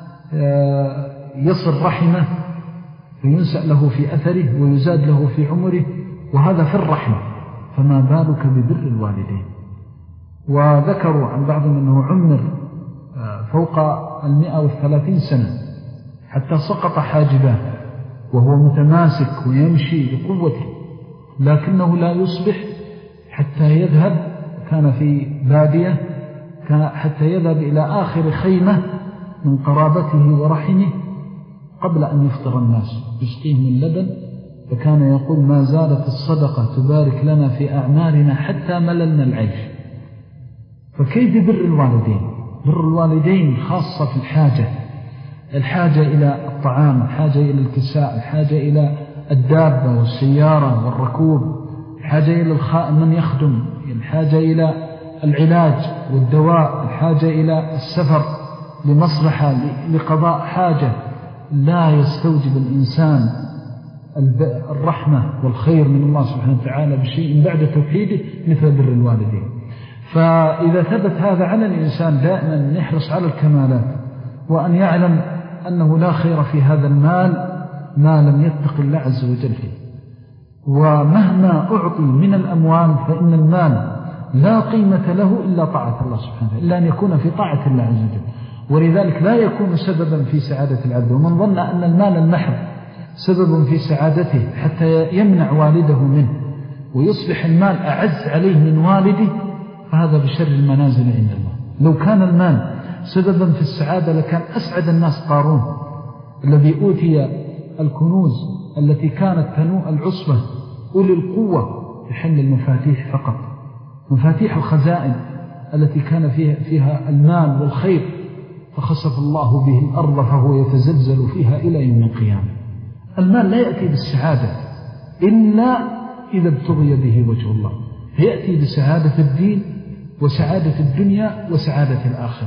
B: يصل رحمه فينسأ له في أثره ويزاد له في عمره، وهذا في الرحمة، فما بالك ببر الوالدين. وذكروا عن بعضهم أنه عمر فوق المئة والثلاثين سنة حتى سقط حاجباه وهو متماسك ويمشي بقوته، لكنه لا يصبح حتى يذهب، كان في بادية، كان حتى يذهب إلى آخر خيمة من قرابته ورحمه قبل أن يفطر الناس يسقيهم اللبن، فكان يقول ما زالت الصدقة تبارك لنا في أعمالنا حتى مللنا العيش. فكيف بر الوالدين؟ بر الوالدين خاصة في الحاجة، الحاجة إلى الطعام، الحاجة إلى الكساء، الحاجة إلى الدابة والسيارة والركوب، الحاجة إلى من يخدم، الحاجة إلى العلاج والدواء، الحاجة إلى السفر لمصلحة لقضاء حاجة. لا يستوجب الإنسان الرحمة والخير من الله سبحانه وتعالى بشيء بعد توحيده مثل بر الوالدين. فإذا ثبت هذا على الإنسان دائما أن يحرص على الكمالات، وأن يعلم أنه لا خير في هذا المال ما لم يتق الله عز وجل فيه. ومهما أعطي من الأموال فإن المال لا قيمة له إلا طاعة الله سبحانه، إلا أن يكون في طاعة الله عز وجل، ولذلك لا يكون سببا في سعادة العبد. ومن ظن أن المال المحض سبب في سعادته حتى يمنع والده منه ويصبح المال أعز عليه من والده، فهذا بشر المنازل عند الله. لو كان المال سببا في السعادة لكان أسعد الناس قارون الذي أوتي الكنوز التي كانت تنوء العصبة أولي القوة بحمل المفاتيح فقط، مفاتيح الخزائن التي كان فيها, فيها المال والخير، فخسف الله به الأرض فهو يتزلزل فيها إلى يوم القيامة. المال لا يأتي بالسعادة إلا إذا ابتغي به وجه الله، يأتي بسعادة الدين وسعادة الدنيا وسعادة الآخرة.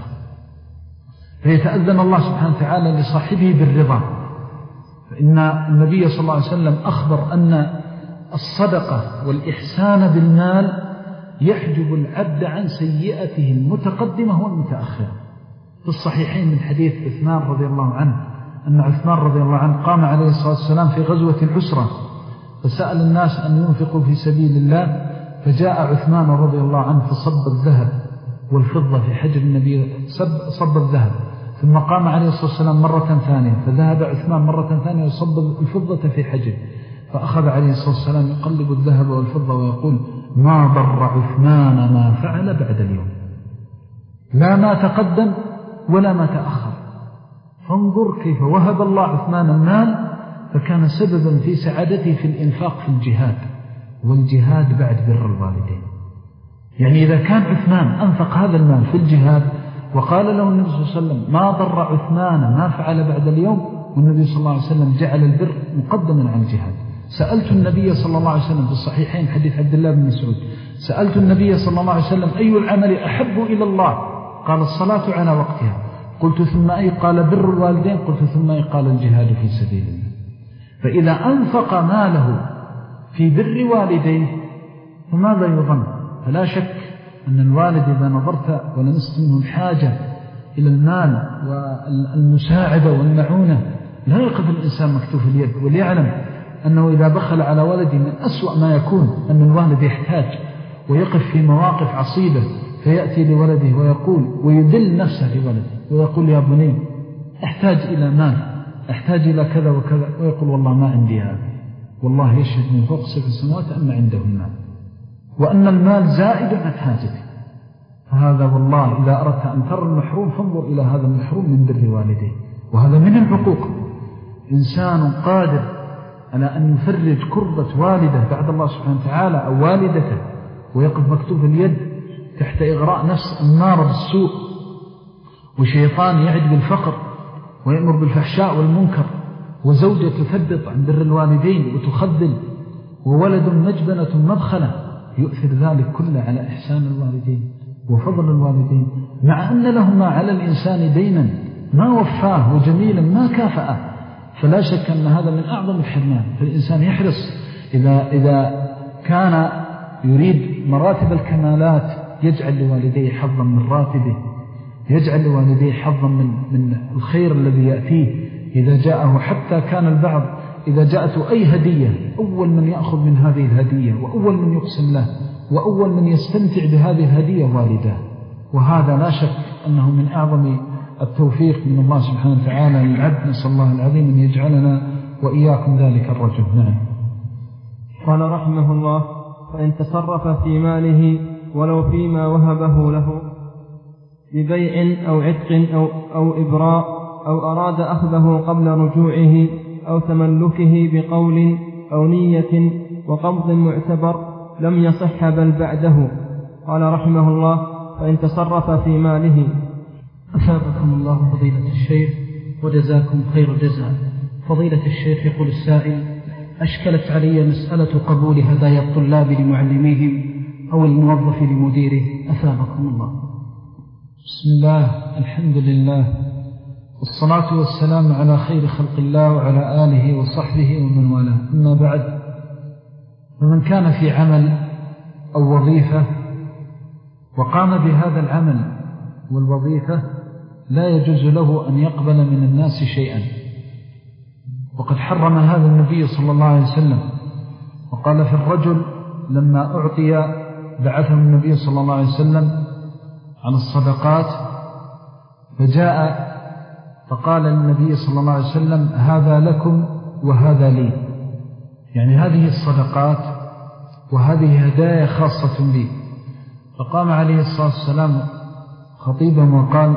B: فيتأذن الله سبحانه وتعالى لصاحبه بالرضا. فإن النبي صلى الله عليه وسلم أخبر أن الصدقة والإحسان بالمال يحجب العبد عن سيئته المتقدمة والمتأخرة. في الصحيحين من حديث عثمان رضي الله عنه أن عثمان رضي الله عنه قام عليه الصلاة والسلام في غزوة العسرة فسأل الناس أن ينفقوا في سبيل الله، فجاء عثمان رضي الله عنه فصب الذهب والفضة في حجر النبي، صب, صب الذهب، ثم قام عليه الصلاة والسلام مرة ثانية فذهب عثمان مرة ثانية وصب الفضة في حجر، فأخذ عليه الصلاة والسلام يقلب الذهب والفضة ويقول ما ضر عثمان ما فعل بعد اليوم، لا ما تقدم ولا ما تأخر. فانظر كيف وهب الله عثمان المال فكان سببا في سعادته في الإنفاق في الجهاد، والجهاد بعد بر الوالدين. يعني إذا كان عثمان أنفق هذا المال في الجهاد وقال له النبي صلى الله عليه وسلم ما ضر عثمان ما فعل بعد اليوم، والنبي صلى الله عليه وسلم جعل البر مقدما عن الجهاد. سألت النبي صلى الله عليه وسلم في الصحيحين حديث عبد الله بن مسعود، سألت النبي صلى الله عليه وسلم أي العمل أحب إلى الله؟ قال الصلاة على وقتها. قلت ثم أي؟ قال بر الوالدين. قلت ثم أي؟ قال الجهاد في سبيل الله. فإذا أنفق ماله في بر والديه فماذا يظن؟ فلا شك أن الوالد إذا نظرت ولمست منه الحاجة إلى المال والمساعدة والمعونة لا يقف الإنسان مكتوف اليد، وليعلم أنه إذا بخل على ولده من أسوأ ما يكون أن الوالد يحتاج ويقف في مواقف عصيبة، فيأتي لولده ويقول ويدل نفسه لولده ويقول يا بني أحتاج إلى مال، أحتاج إلى كذا وكذا، ويقول والله ما عندي هذا، والله يشهد من فوق سبع سماوات أن عنده المال، وأن المال زائد عن حاجته. فهذا والله إذا أردت أن ترى المحروم فانظر إلى هذا المحروم من بر والديه، وهذا من العقوق. إنسان قادر على أن يفرج كربة والده بعد الله سبحانه وتعالى أو والدته ويقف مكتوف اليد تحت إغراء نفس النار بالسوء، وشيطان يعد بالفقر ويأمر بالفحشاء والمنكر، وزوجة تثبط عن بر الوالدين وتخذل، وولد مجبنة مبخلة، يؤثر ذلك كله على إحسان الوالدين وفضل الوالدين، مع أن لهما على الإنسان دينا ما وفاه وجميلا ما كافأه. فلا شك أن هذا من أعظم الحرمان. فالإنسان يحرص إذا, إذا كان يريد مراتب الكمالات يجعل لوالديه حظا من راتبه، يجعل لوالديه حظا من, من الخير الذي يأتيه إذا جاءه. حتى كان البعض إذا جاءته أي هدية أول من يأخذ من هذه الهدية وأول من يقسم له وأول من يستمتع بهذه الهدية والده. وهذا لا شك أنه من أعظم التوفيق من الله سبحانه وتعالى للعبد. نسأل الله العظيم أن يجعلنا وإياكم ذلك الرجل. نعم.
A: قال رحمه الله فإن تصرف في ماله ولو فيما وهبه له ببيع أو عتق أو, أو إبراء أو أراد أخذه قبل رجوعه أو تملكه بقول أو نية وقبض معتبر لم يصح بل بعده. قال رحمه الله: فإن تصرف في ماله.
B: أثابكم الله فضيلة الشيخ وجزاكم خير جزاء. فضيلة الشيخ يقول السائل: أشكلت علي مسألة قبول هدايا الطلاب لمعلميهم أو الموظف لمديره، أثابكم الله. بسم الله، الحمد لله، والصلاة والسلام على خير خلق الله وعلى آله وصحبه ومن والاه، أما بعد، فمن كان في عمل أو وظيفة وقام بهذا العمل والوظيفة لا يجوز له أن يقبل من الناس شيئا، وقد حرم هذا النبي صلى الله عليه وسلم، وقال في الرجل لما أعطي بعثه النبي صلى الله عليه وسلم عن الصدقات فجاء فقال النبي صلى الله عليه وسلم: هذا لكم وهذا لي، يعني هذه الصدقات وهذه هدايا خاصة بي. فقام عليه الصلاة والسلام خطيبا وقال: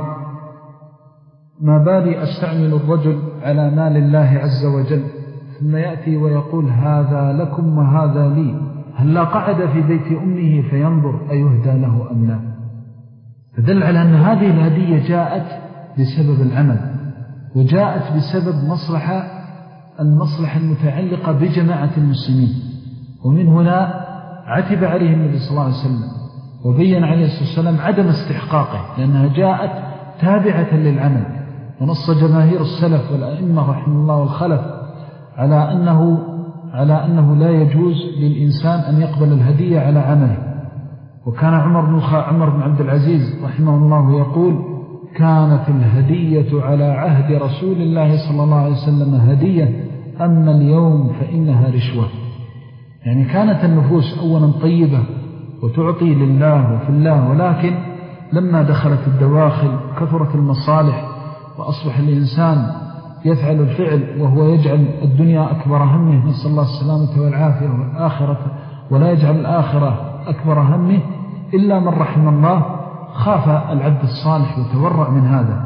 B: ما بالي أستعمل الرجل على مال الله عز وجل ثم يأتي ويقول هذا لكم وهذا لي، هل لا قعد في بيت أمه فينظر أيهدى له أم لا؟ فدل على أن هذه الهدية جاءت بسبب العمل، وجاءت بسبب مصلحة المصلحة المتعلقة بجماعة المسلمين. ومن هنا عتب عليه النبي صلى الله عليه وسلم وبين عليه الصلاة والسلام عدم استحقاقه، لأنها جاءت تابعة للعمل. ونص جماهير السلف والأئمة رحمه الله والخلف على أنه, على أنه لا يجوز للإنسان أن يقبل الهدية على عمله. وكان عمر بن, عمر بن عبد العزيز رحمه الله يقول: كانت الهدية على عهد رسول الله صلى الله عليه وسلم هدية، أما اليوم فإنها رشوة. يعني كانت النفوس أولا طيبة وتعطي لله وفي الله، ولكن لما دخلت الدواخل كثرت المصالح وأصبح الإنسان يفعل الفعل وهو يجعل الدنيا أكبر همه، نسأل الله السلامة والعافية، والآخرة ولا يجعل الآخرة أكبر همه إلا من رحم الله. خاف العبد الصالح وتورع من هذا.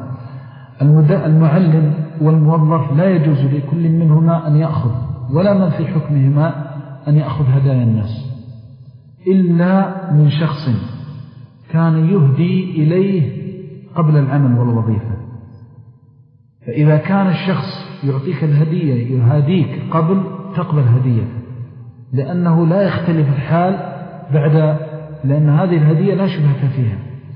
B: المعلم والموظف لا يجوز لكل منهما أن يأخذ، ولا من في حكمهما أن يأخذ هدايا الناس، إلا من شخص كان يهدي إليه قبل العمل والوظيفة. فإذا كان الشخص يعطيك الهدية يهاديك قبل، تقبل هدية، لأنه لا يختلف الحال بعد، لأن هذه الهدية لا شبهة فيها.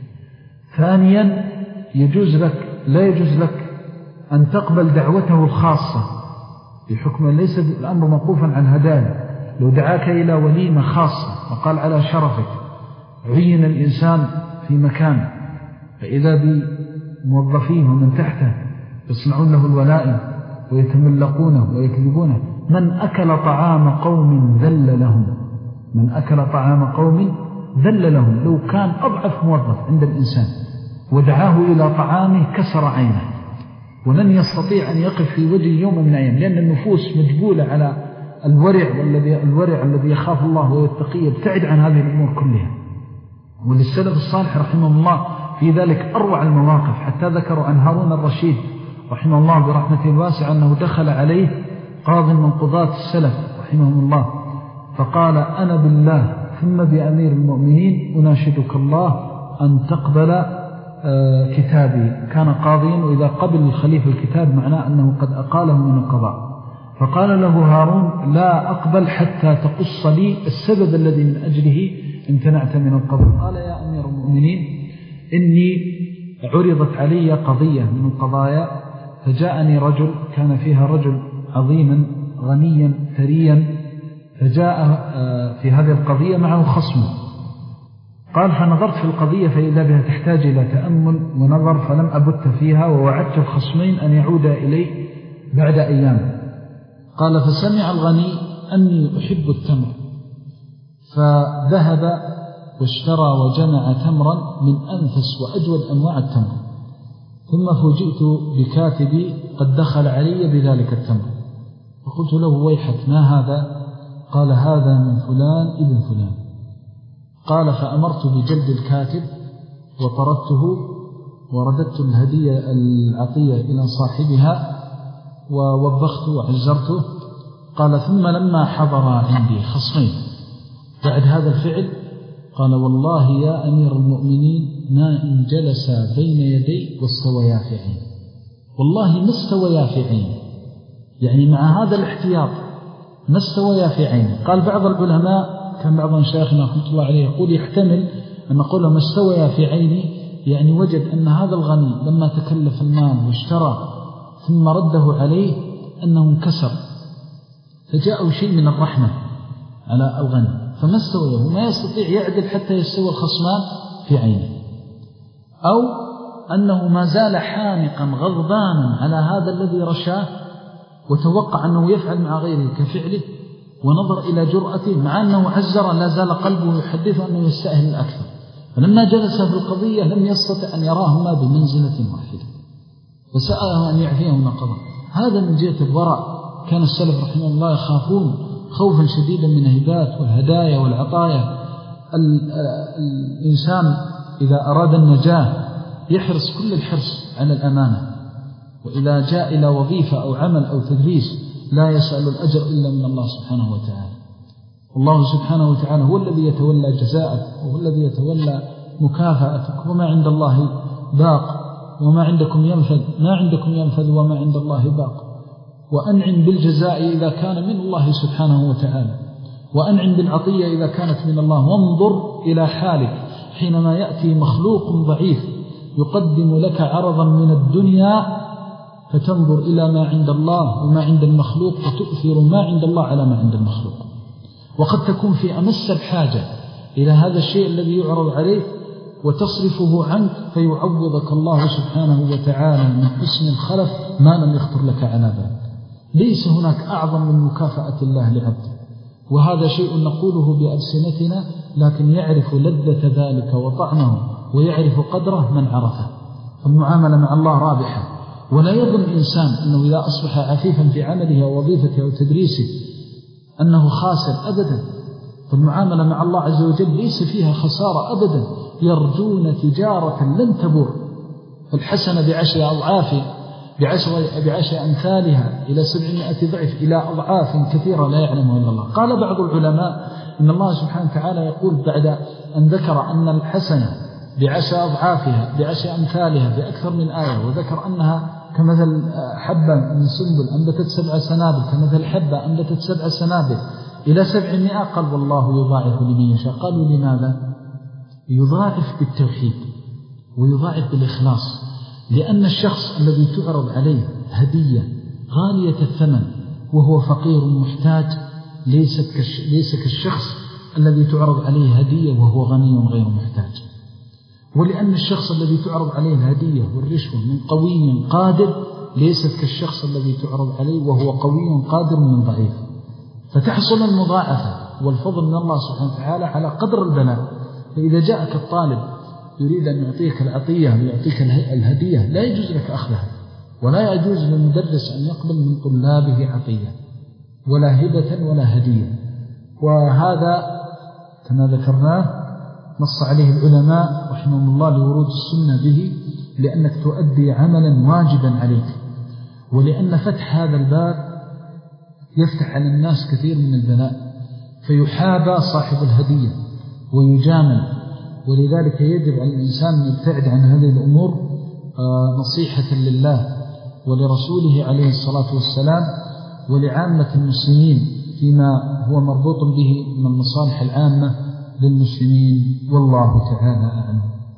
B: ثانيا، يجوز لك لا يجوز لك أن تقبل دعوته الخاصة بحكم ليس الأمر موقوفا عن هدايا. لو دعاك إلى وليمة خاصة وقال على شرفك، عين الإنسان في مكان، فإذا بموظفيه ومن تحته يصنعون له الولائم ويتملقونه ويكذبونه. من أكل طعام قوم ذل لهم، من أكل طعام قوم ذل لهم. لو كان أضعف موظف عند الإنسان ودعاه إلى طعامه كسر عينه، ولن يستطيع أن يقف في وجه يوم من الأيام، لأن النفوس مجبولة على الورع، والذي الورع الذي يخاف الله ويتقي يبتعد عن هذه الأمور كلها. وللسلف الصالح رحمه الله في ذلك أروع المواقف، حتى ذكروا عن هارون الرشيد رحمه الله برحمته الواسعة أنه دخل عليه قاض من قضاة السلف رحمهم الله فقال: أنا بالله ثم بأمير المؤمنين أناشدك الله أن تقبل كتابي. كان قاضيا، وإذا قبل الخليفة الكتاب معناه أنه قد أقاله من القضاء. فقال له هارون: لا أقبل حتى تقص لي السبب الذي من أجله امتنعت من القضاء. قال: يا أمير المؤمنين، إني عرضت علي قضية من القضايا، فجاءني رجل كان فيها رجل عظيما غنيا ثريا، فجاء في هذه القضية معه خصمه. قال: فنظرت في القضية فإذا بها تحتاج إلى تأمل ونظر، فلم أبت فيها، ووعدت الخصمين أن يعود إلي بعد أيام. قال: فسمع الغني أني أحب التمر، فذهب واشترى وجمع تمرا من أنفس وأجود أنواع التمر، ثم فوجئت بكاتبي قد دخل علي بذلك التمر، فقلت له: ويحك، ما هذا؟ قال: هذا من فلان ابن فلان. قال فأمرت بجلد الكاتب وطردته ورددت الهدية العطية إلى صاحبها ووبخته وعزرته. قال ثم لما حضر عندي خصمين بعد هذا الفعل قال والله يا أمير المؤمنين ما إن جلس بين يدي واستويا في عين، والله ما استويا في عين، يعني مع هذا الاحتياط ما استويا في عين. قال بعض العلماء كان بعض شيخنا رحمة الله عليه يقول يحتمل أن نقول ما استويا في عيني يعني وجد أن هذا الغني لما تكلف المال واشترى ثم رده عليه أنه انكسر فجاءه شيء من الرحمة على الغني فما استويه، وما يستطيع يعدل حتى يستوي الخصمان في عينه، أو أنه ما زال حانقا غضبانا على هذا الذي رشاه وتوقع أنه يفعل مع غيره كفعله ونظر إلى جرأته مع أنه عزر لا زال قلبه يحدثه أنه يستأهل الأكثر، فلما جلس في القضية لم يستطع أن يراهما بمنزلة واحدة فسأله أن يعفيه من القضاء. هذا من جهة الورع. كان السلف رحمه الله يخافون خوفا شديدا من الهبات والهدايا والعطايا. الإنسان إذا أراد النجاة يحرص كل الحرص على الأمانة، وإذا جاء إلى وظيفة أو عمل أو تدريس لا يسأل الأجر إلا من الله سبحانه وتعالى. والله سبحانه وتعالى هو الذي يتولى جزاءك وهو الذي يتولى مكافأتك، وما عند الله باق وما عندكم ينفذ، ما عندكم ينفذ وما عند الله باق. وأنعم بالجزاء إذا كان من الله سبحانه وتعالى، وأنعم بالعطية إذا كانت من الله. وانظر إلى حالك حينما يأتي مخلوق ضعيف يقدم لك عرضا من الدنيا فتنظر إلى ما عند الله وما عند المخلوق وتؤثر ما عند الله على ما عند المخلوق. وقد تكون في أمس الحاجة إلى هذا الشيء الذي يعرض عليك وتصرفه عنك فيعوضك الله سبحانه وتعالى من حسن الخلف ما لم يخطر لك على بال. ليس هناك أعظم من مكافأة الله لعبده، وهذا شيء نقوله بألسنتنا لكن يعرف لذة ذلك وطعمه ويعرف قدره من عرفه. فالمعاملة مع الله رابحة، ولا يظن إنسان أنه إذا أصبح عفيفا في عمله ووظيفته أو تدريسه أنه خاسر أبدا. فالمعاملة مع الله عز وجل ليس فيها خسارة أبدا. يرجون تجارة لن تبور، فالحسنة بعشر أضعاف بعشر, بعشر أمثالها إلى سبعمائة ضعف إلى أضعاف كثيرة لا يعلمها إلا الله. قال بعض العلماء إن الله سبحانه وتعالى يقول بعد أن ذكر أن الحسنة بعشر أضعافها بعشر أمثالها بأكثر من آية، وذكر أنها كمثل حبة من سنبل أنبتت سبع سنابل، كمثل حبة أنبتت سبع سنابل إلى سبعمائة، قال والله يضاعف لمن يشاء. قالوا لماذا؟ يضاعف بالتوحيد ويضاعف بالإخلاص، لأن الشخص الذي تعرض عليه هدية غالية الثمن وهو فقير محتاج ليست كش ليس كالشخص الذي تعرض عليه هدية وهو غني غير محتاج. ولأن الشخص الذي تعرض عليه الهدية والرشوة من قوي قادر ليست كالشخص الذي تعرض عليه وهو قوي قادر من ضعيف. فتحصل المضاعفة والفضل من الله سبحانه وتعالى على قدر البلاء. فإذا جاءك الطالب يريد أن يعطيك العطية ويعطيك الهدية لا يجوز لك أخذها، ولا يجوز للمدرس أن يقبل من طلابه عطية ولا هبة ولا هدية. وهذا كما ذكرناه نص عليه العلماء رحمهم الله لورود السنة به، لأنك تؤدي عملا واجبا عليك، ولأن فتح هذا الباب يفتح على الناس كثير من البلاء فيحابى صاحب الهدية ويجامل. ولذلك يجب على الإنسان أن يبتعد عن هذه الأمور نصيحة لله ولرسوله عليه الصلاة والسلام ولعامة المسلمين فيما هو مربوط به من المصالح العامة للمسلمين، والله تعالى أعلم.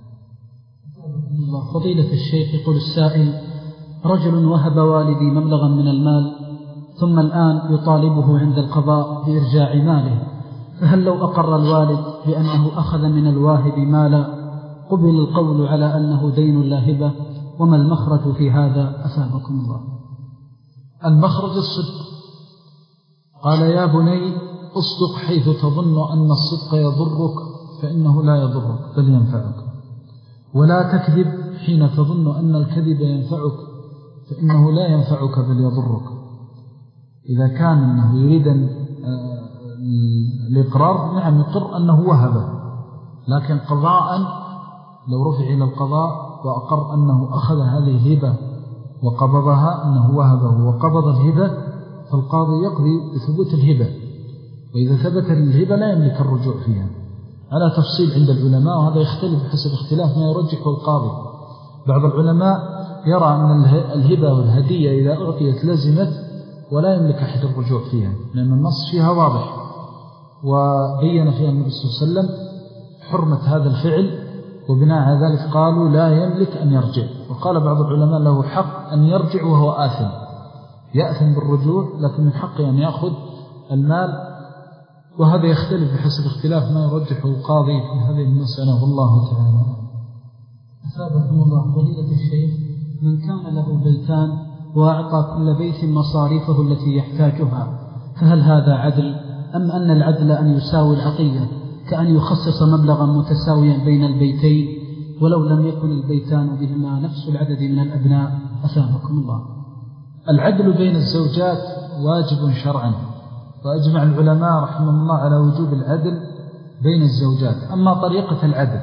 C: فضيلة الشيخ، يقول السائل: رجل وهب والدي مبلغا من المال ثم الآن يطالبه عند القضاء بإرجاع ماله، فهل لو أقر الوالد بأنه أخذ من الواهب مالا قبل القول على أنه دين لا هبة؟ وما المخرج في هذا أثابكم الله؟
B: المخرج الصدق. قال: يا بني اصدق حيث تظن أن الصدق يضرك فإنه لا يضرك بل ينفعك، ولا تكذب حين تظن أن الكذب ينفعك فإنه لا ينفعك بل يضرك. إذا كان أنه يريد الإقرار، نعم يقر أنه وهب لكن قضاء لو رفع إلى القضاء وأقر أنه أخذ هذه الهبة وقبضها، أنه وهبه وقبض الهبة، فالقاضي يقضي بثبوت الهبة، وإذا ثبت الهبة لا يملك الرجوع فيها، على تفصيل عند العلماء، وهذا يختلف بحسب اختلاف ما يرجحه القاضي. بعض العلماء يرى أن الهبة والهدية إذا أعطيت لزمت ولا يملك أحد الرجوع فيها، لأن النص فيها واضح، وبين فيها النبي صلى الله عليه وسلم حرمة هذا الفعل، وبناء على ذلك قالوا لا يملك أن يرجع. وقال بعض العلماء له حق أن يرجع وهو آثم، يأثم بالرجوع، لكن من حقه أن يأخذ المال، وهذا يختلف بحسب اختلاف ما يرجحه القاضي في هذه المسألة، والله تعالى.
C: أثابكم الله فضيلة الشيخ، من كان له بيتان وأعطى كل بيت مصاريفه التي يحتاجها، فهل هذا عدل، أم أن العدل أن يساوي العطية، كأن يخصص مبلغا متساويا بين البيتين ولو لم يكن البيتان بهما نفس العدد من الأبناء؟ أثابكم الله.
B: العدل بين الزوجات واجب شرعا، وأجمع العلماء رحمه الله على وجوب العدل بين الزوجات. أما طريقة العدل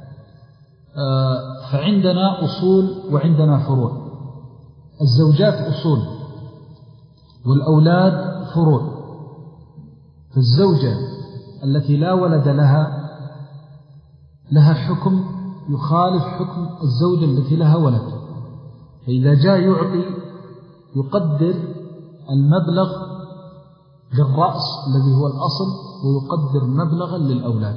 B: فعندنا أصول وعندنا فروع. الزوجات أصول والأولاد فروع. فالزوجة التي لا ولد لها لها حكم يخالف حكم الزوجة التي لها ولد، فإذا جاء يعطي يقدر المبلغ للرأس الذي هو الأصل، ويقدر مبلغا للأولاد.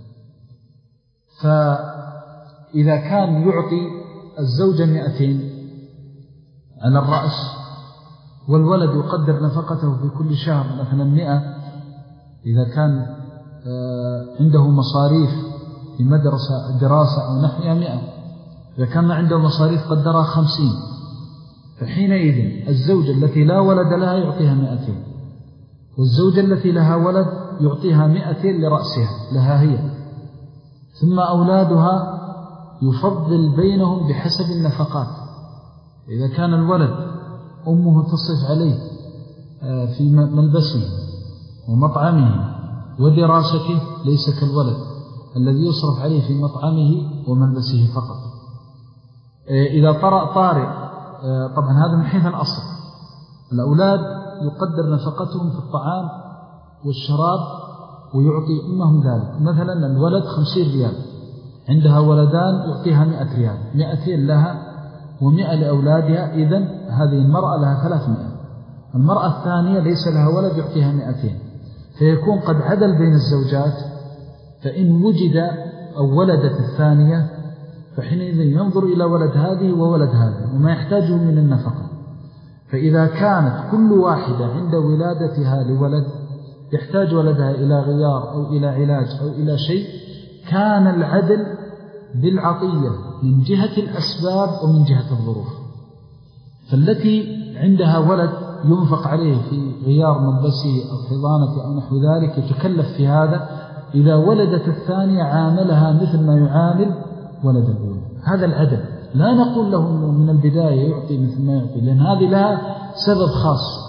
B: فإذا كان يعطي الزوجة مئتين على الرأس، والولد يقدر نفقته في كل شهر مثلا مئة، إذا كان عنده مصاريف في مدرسة دراسة أو نحوها مئة، إذا كان عنده مصاريف قدرها خمسين، فحينئذ الزوجة التي لا ولد لها يعطيها مئتين، والزوجة التي لها ولد يعطيها مئتين لرأسها لها هي، ثم أولادها يفضل بينهم بحسب النفقات. إذا كان الولد أمه تصرف عليه في ملبسه ومطعمه ودراسته ليس كالولد الذي يصرف عليه في مطعمه وملبسه فقط. إذا طرأ طارئ، طبعا هذا من حيث الأصل، الأولاد يقدر نفقتهم في الطعام والشراب ويعطي أمهم ذلك. مثلا الولد خمسين ريال، عندها ولدان يعطيها مئة ريال، مئتين لها ومئة لأولادها، إذن هذه المرأة لها ثلاثمائة. المرأة الثانية ليس لها ولد يعطيها مئتين، فيكون قد عدل بين الزوجات. فإن وجد أو ولدت الثانية فحينئذ ينظر إلى ولد هذه وولد هذه وما يحتاجه من النفقة. فإذا كانت كل واحدة عند ولادتها لولد يحتاج ولدها إلى غيار أو إلى علاج أو إلى شيء، كان العدل بالعطية من جهة الأسباب ومن جهة الظروف. فالتي عندها ولد ينفق عليه في غيار ملبسه أو حضانته أو نحو ذلك يتكلف في هذا، إذا ولدت الثانية عاملها مثل ما يعامل ولد الأولى. هذا العدل. لا نقول له من البداية يعطي مثل ما يعطي، لأن هذه لها سبب خاص.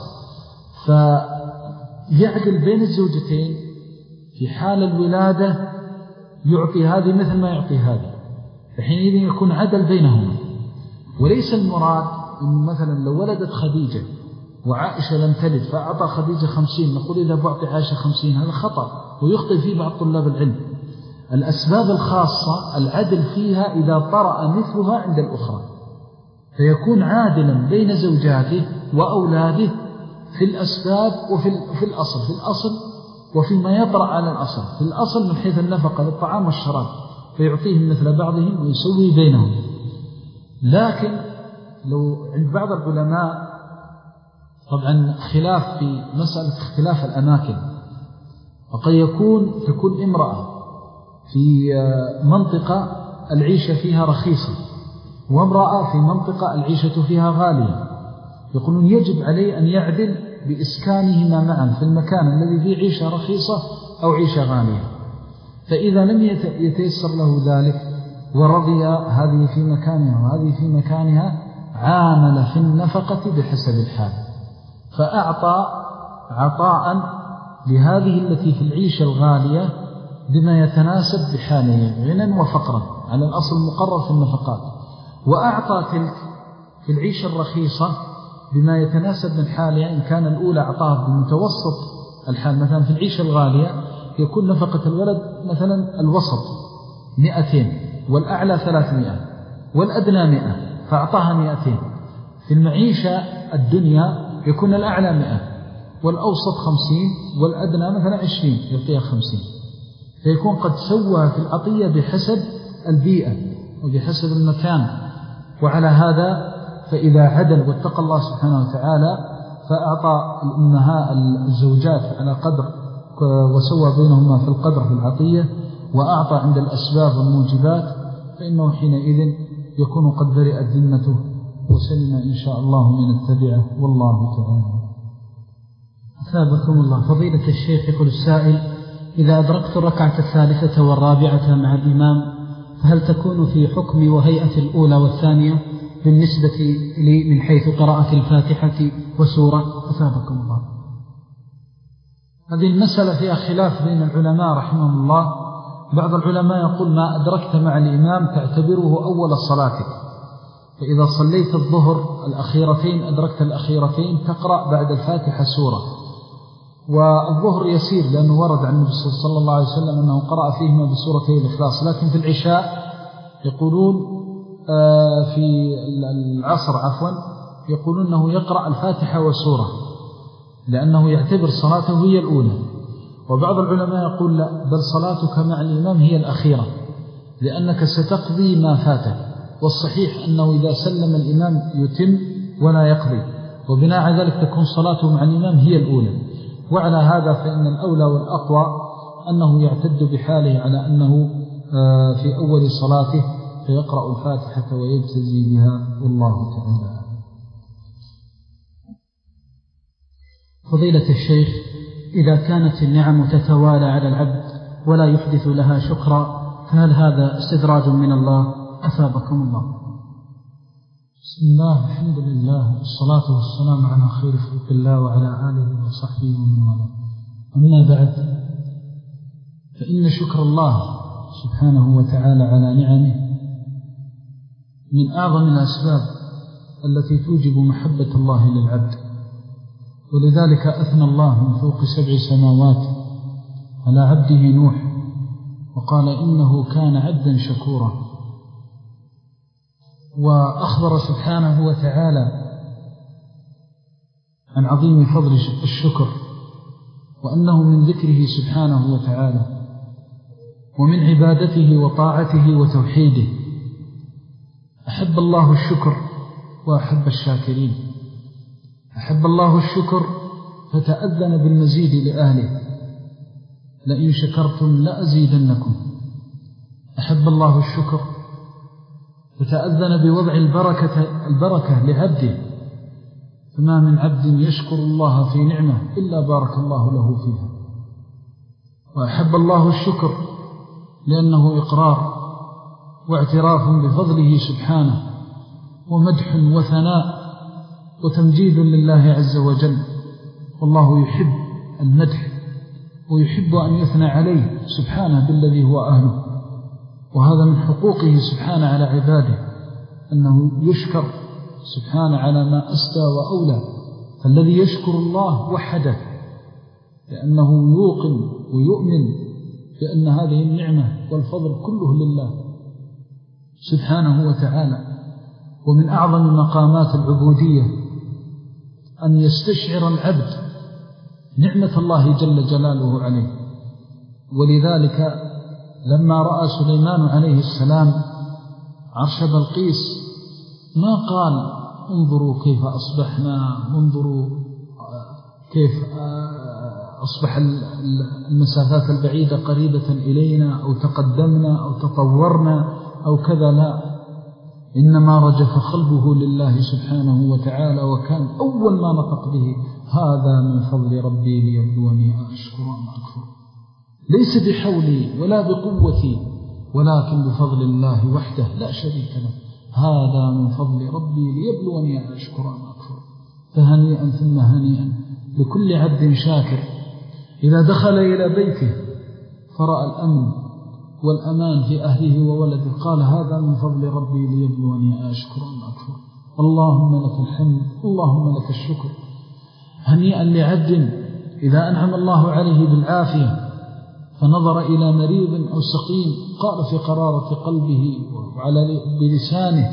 B: فيعدل بين الزوجتين في حال الولادة، يعطي هذه مثل ما يعطي هذه، فحينئذ يكون عدل بينهما. وليس المراد إن مثلا لو ولدت خديجة وعائشة لم تلد فأعطى خديجة خمسين، نقول إذا بعطي عائشة خمسين، هذا خطأ ويخطئ فيه بعض طلاب العلم. الأسباب الخاصة العدل فيها إذا طرأ مثلها عند الأخرى، فيكون عادلا بين زوجاته وأولاده في الأسباب وفي في الأصل في الأصل وفيما يطرأ على الأصل. في الأصل من حيث النفقة للطعام والشراب فيعطيهم مثل بعضهم ويسوي بينهم. لكن لو عند بعض العلماء طبعا خلاف في مسألة اختلاف الأماكن، وقد يكون تكون امرأة في منطقة العيشة فيها رخيصة وامرأة في منطقة العيشة فيها غالية، يقولون يجب عليه أن يعدل بإسكانهما معا في المكان الذي فيه عيشة رخيصة أو عيشة غالية. فإذا لم يتيسر له ذلك ورضي هذه في مكانها وهذه في مكانها، عامل في النفقة بحسب الحال، فأعطى عطاء لهذه التي في العيشة الغالية بما يتناسب بحاله غنى وفقرا على الأصل المقرر في النفقات، وأعطى تلك في العيشة الرخيصة بما يتناسب من حاله. إن كان الأولى أعطاه بمتوسط الحال، مثلا في العيشة الغالية يكون نفقة الولد مثلا الوسط مئتين والأعلى ثلاثمائة والأدنى مئة، فأعطاها مئتين. في المعيشة الدنيا يكون الأعلى مئة والأوسط خمسين والأدنى مثلا عشرين، يعطيها خمسين. فيكون قد سوى في العطية بحسب البيئة وبحسب المكان. وعلى هذا فإذا عدل واتقى الله سبحانه وتعالى فأعطى الأمهاء الزوجات على قدر وسوى بينهما في القدر في العطية، وأعطى عند الأسباب والموجبات، فإنه حينئذ يكون قد برئت ذمته وسلم إن شاء الله من التبعة، والله تعالى.
C: أثابكم الله. فضيلة الشيخ يقول السائل: إذا أدركت الركعة الثالثة والرابعة مع الإمام فهل تكون في حكم وهيئة الأولى والثانية بالنسبة لي من حيث قراءة الفاتحة وسورة؟ أثابكم الله.
B: هذه المسألة فيها خلاف بين العلماء رحمهم الله. بعض العلماء يقول ما أدركت مع الإمام تعتبره أول صلاتك، فإذا صليت الظهر الأخيرتين أدركت الأخيرتين تقرأ بعد الفاتحة سورة. والظهر يسير لأنه ورد عن النبي صلى الله عليه وسلم أنه قرأ فيهما بسورتين الإخلاص. لكن في العشاء يقولون في العصر عفوا يقولون أنه يقرأ الفاتحة وسورة لأنه يعتبر صلاته هي الأولى. وبعض العلماء يقول لا، بل صلاتك مع الإمام هي الأخيرة لأنك ستقضي ما فاتك. والصحيح أنه إذا سلم الإمام يتم ولا يقضي، وبناء على ذلك تكون صلاته مع الإمام هي الأولى. وعلى هذا فإن الأولى والأقوى أنه يعتد بحاله على أنه في أول صلاته فيقرأ الفاتحة ويجتزي بها، والله تعالى.
C: فضيلة الشيخ: إذا كانت النعم تتوالى على العبد ولا يحدث لها شكرا فهل هذا استدراج من الله؟ أثابكم الله.
B: بسم الله، الحمد لله، والصلاة والسلام على خير خلق الله وعلى آله وصحبه ومن والاه. أما بعد، فإن شكر الله سبحانه وتعالى على نعمه من أعظم الأسباب التي توجب محبة الله للعبد. ولذلك أثنى الله من فوق سبع سماوات على عبده نوح وقال إنه كان عبدا شكورا. وأخبر سبحانه وتعالى عن عظيم فضل الشكر، وأنه من ذكره سبحانه وتعالى ومن عبادته وطاعته وتوحيده. أحب الله الشكر وأحب الشاكرين. أحب الله الشكر فتأذن بالمزيد لأهله، لئن شكرتم لأزيدنكم. أحب الله الشكر فتأذن بوضع البركة, البركة لعبده، فما من عبد يشكر الله في نعمة إلا بارك الله له فيها. وأحب الله الشكر لأنه إقرار واعتراف بفضله سبحانه ومدح وثناء وتمجيد لله عز وجل. والله يحب المدح ويحب أن يثنى عليه سبحانه بالذي هو أهله. وهذا من حقوقه سبحانه على عباده أنه يشكر سبحانه على ما أسدى وأولى. فالذي يشكر الله وحده لأنه يوقن ويؤمن بأن هذه النعمة والفضل كله لله سبحانه وتعالى. ومن أعظم مقامات العبودية أن يستشعر العبد نعمة الله جل جلاله عليه. ولذلك لما رأى سليمان عليه السلام عرش بلقيس ما قال انظروا كيف أصبحنا، انظروا كيف أصبح المسافات البعيدة قريبة إلينا، أو تقدمنا أو تطورنا أو كذا، لا، إنما رجف قلبه لله سبحانه وتعالى، وكان أول ما نطق به هذا من فضل ربي ليبلوني أشكر أم أكفر، ليس بحولي ولا بقوتي ولكن بفضل الله وحده لا شريك له. هذا من فضل ربي ليبلوني أشكر أم أكفر. فهنيئا ثم هنيئا لكل عبد شاكر إذا دخل إلى بيته فرأى الأمن والأمان في أهله وولده قال هذا من فضل ربي ليبلوني أشكر أم أكفر. اللهم لك الحمد اللهم لك الشكر. هنيئا لعبد إذا أنعم الله عليه بالعافية فنظر إلى مريض أو سقيم قال في قرارة قلبه وعلى بلسانه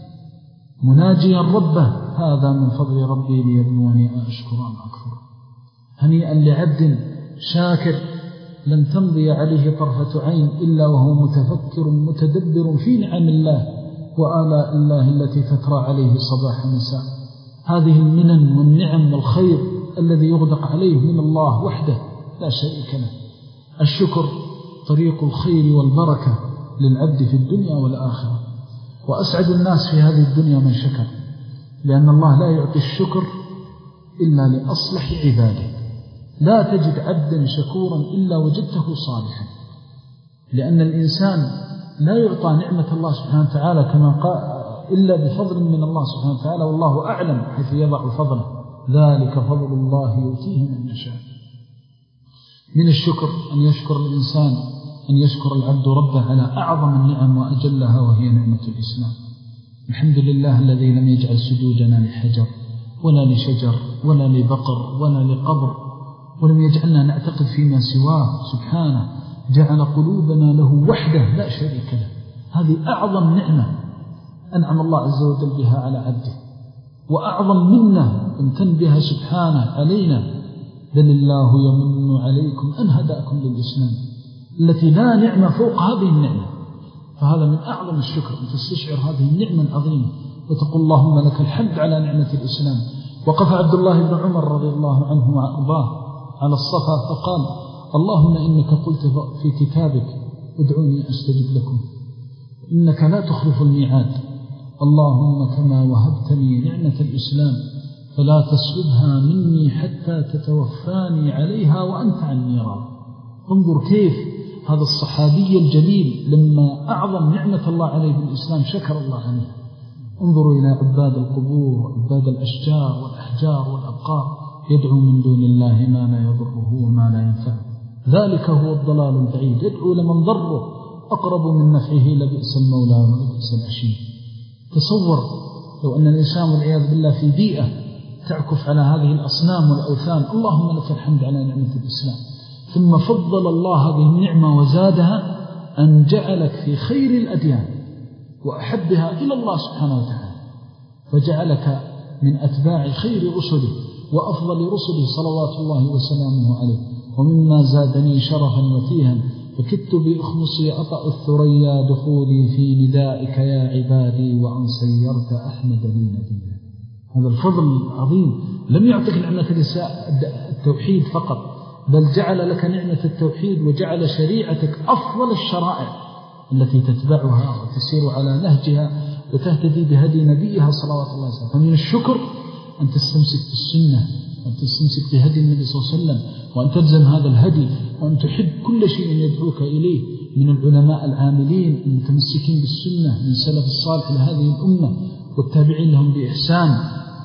B: مناجيا ربه هذا من فضل ربي ليبلوني أشكر أم أكفر. هنيئا لعبد شاكر لن تمضي عليه طرفة عين إلا وهو متفكر متدبر في نعم الله وآلاء الله التي تترى عليه صباح مساء. هذه المنن والنعم والخير الذي يغدق عليه من الله وحده لا شريك له. الشكر طريق الخير والبركة للعبد في الدنيا والآخرة. وأسعد الناس في هذه الدنيا من شكر، لأن الله لا يعطي الشكر إلا لأصلح عباده. لا تجد عبدا شكورا إلا وجدته صالحا، لأن الإنسان لا يعطى نعمة الله سبحانه وتعالى كما قال إلا بفضل من الله سبحانه وتعالى، والله أعلم حيث يضع فضله، ذلك فضل الله يؤتيه من يشاء. من الشكر أن يشكر الإنسان أن يشكر العبد ربه على أعظم النعم وأجلها وهي نعمة الإسلام. الحمد لله الذي لم يجعل سجودنا لحجر ولا لشجر ولا لبقر ولا لقبر، ولم يجعلنا نعتقد فيما سواه سبحانه، جعل قلوبنا له وحده لا شريك له. هذه أعظم نعمة أنعم الله عز وجل بها على عبده، وأعظم منه امتن بها سبحانه علينا. بل الله يمن عليكم أن هداكم للإسلام التي لا نعمة فوق هذه النعمة. فهذا من أعظم الشكر أن تستشعر هذه النعمة العظيمة وتقول اللهم لك الحمد على نعمة الإسلام. وقف عبد الله بن عمر رضي الله عنه وأرضاه على الصفا فقال اللهم إنك قلت في كتابك ادعوني أستجب لكم إنك لا تخلف الميعاد، اللهم كما وهبتني نعمة الإسلام فلا تسلبها مني حتى تتوفاني عليها وأنت عني راض. انظر كيف هذا الصحابي الجليل لما أعظم نعمة الله عليه بالإسلام شكر الله عليه. انظروا إلى عباد القبور وعباد الأشجار والأحجار والأبقار يدعو من دون الله ما لا يضره وما لا ينفعه، ذلك هو الضلال البعيد. يدعو لمن ضره أقرب من نفعه لبئس المولى ولبئس العشير. تصور لو أن الإنسان والعياذ بالله في بيئة تعكف على هذه الأصنام والأوثان، اللهم لك الحمد على نعمة الإسلام، ثم فضل الله هذه النعمة وزادها أن جعلك في خير الأديان وأحبها إلى الله سبحانه وتعالى، فجعلك من أتباع خير رسله وأفضل رسله صلوات الله وسلامه عليه. ومما زادني شرفا وتيها فكدت بإخمصي أطأ الثريا دخولي في ندائك يا عبادي وأن سيرت أحمد لي نبيا. هذا الفضل العظيم لم يعطيك نعمة التوحيد فقط، بل جعل لك نعمة التوحيد وجعل شريعتك أفضل الشرائع التي تتبعها وتسير على نهجها وتهتدي بهدي نبيها صلوات الله وسلامه. فمن الشكر أن تستمسك بالسنة وأن تستمسك بهدي النبي صلى الله عليه وسلم وأن تلزم هذا الهدي وأن تحب كل شيء يدعوك إليه من العلماء العاملين المتمسكين بالسنة من سلف الصالح لهذه الأمة والتابعين لهم بإحسان،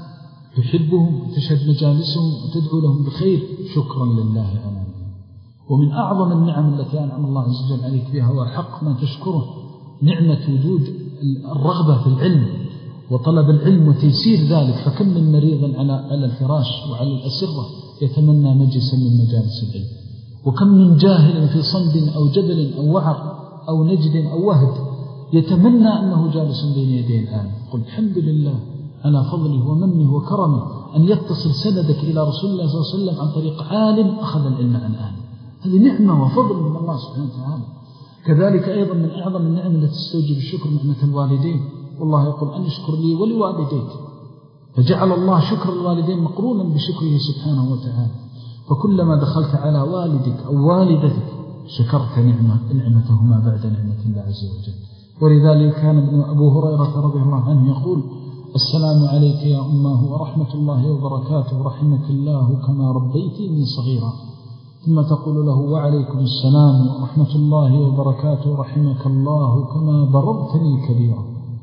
B: تحبهم وتشهد مجالسهم وتدعو لهم بخير شكرا لله على. ومن أعظم النعم التي أنعم الله عز وجل عليك بها وحق ما تشكره نعمة وجود الرغبة في العلم وطلب العلم وتيسير ذلك. فكم من مريض على على الفراش وعلى الأسرة يتمنى مجلسا من مجالس العلم، وكم من جاهل في صند أو جبل أو وعر أو نجد أو وهد يتمنى أنه جالس بين يدي العالم. قل الحمد لله على فضله ومنه وكرمه أن يتصل سندك إلى رسول الله صلى الله عليه وسلم عن طريق عالم أخذ العلم عن عالم. هذه نعمة وفضل من الله سبحانه وتعالى. كذلك أيضا من أعظم النعم التي تستوجب الشكر نعمة الوالدين، والله يقول أن يشكر لي ولوالديك، فجعل الله شكر الوالدين مقرونا بشكره سبحانه وتعالى. فكلما دخلت على والدك أو والدتك شكرت نعمة نعمتهما بعد نعمة الله عز وجل. ولذلك كان ابن أبو هريرة رضي الله عنه يقول السلام عليك يا أمه ورحمة الله وبركاته رحمك الله كما ربيتني صغيرا، ثم تقول له وعليكم السلام ورحمة الله وبركاته رحمك الله كما بررتني كبيرا.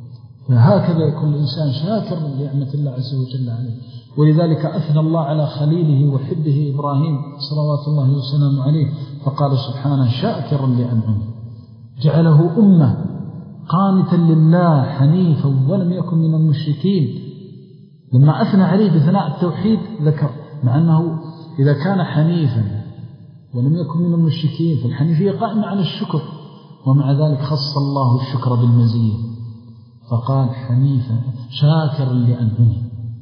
B: فهكذا يكون الإنسان شاكر لنعمة الله عز وجل عليه. ولذلك أثنى الله على خليله وحبه إبراهيم صلوات الله وسلامه عليه فقال سبحانه شاكرا لأنعمه، جعله أمة قانتا لله حنيفا ولم يكن من المشركين. لما أثنى عليه بثناء التوحيد ذكر مع أنه إذا كان حنيفا ولم يكن من المشركين فالحنيفية قائمة على الشكر، ومع ذلك خص الله الشكر بالمزية فقال حنيفا شاكرا لأنعمه.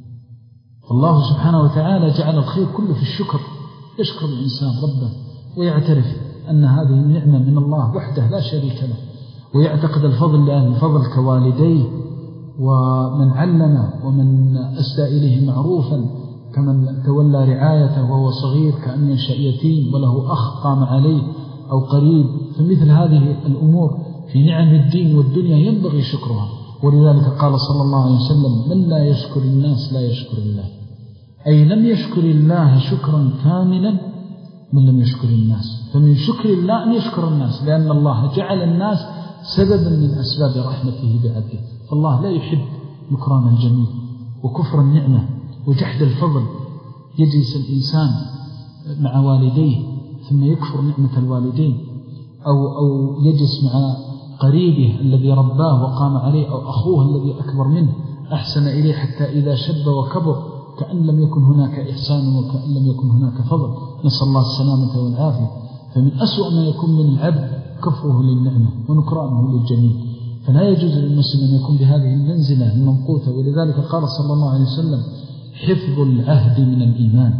B: فالله سبحانه وتعالى جعل الخير كله في الشكر، يشكر الإنسان ربه ويعترف أن هذه النعمة من الله وحده لا شريك له، ويعتقد الفضل لأهل الفضل كوالديه ومن علم ومن أسدى إليه معروفا، كمن تولى رعايته وهو صغير كأن ينشأ يتيم وله أخ قام عليه أو قريب. فمثل هذه الأمور في نعم الدين والدنيا ينبغي شكرها. ولذلك قال صلى الله عليه وسلم من لا يشكر الناس لا يشكر الله، أي لم يشكر الله شكرا كاملا من لم يشكر الناس. فمن شكر الله أن يشكر الناس، لأن الله جعل الناس سببا من أسباب رحمته بعبده. فالله لا يحب نكران الجميل وكفر النعمة وجحد الفضل. يجلس الإنسان مع والديه ثم يكفر نعمة الوالدين، أو, أو يجلس مع قريبه الذي رباه وقام عليه، أو أخوه الذي أكبر منه أحسن إليه حتى إذا شب وكبر كأن لم يكن هناك إحسان وكأن لم يكن هناك فضل، نسأل الله السلامة والعافية. فمن أسوأ ما يكون من العبد كفره للنعمة ونكرانه للجميل. فلا يجوز للمسلم أن يكون بهذه المنزلة المنقوطة. ولذلك قال صلى الله عليه وسلم حفظ العهد من الإيمان.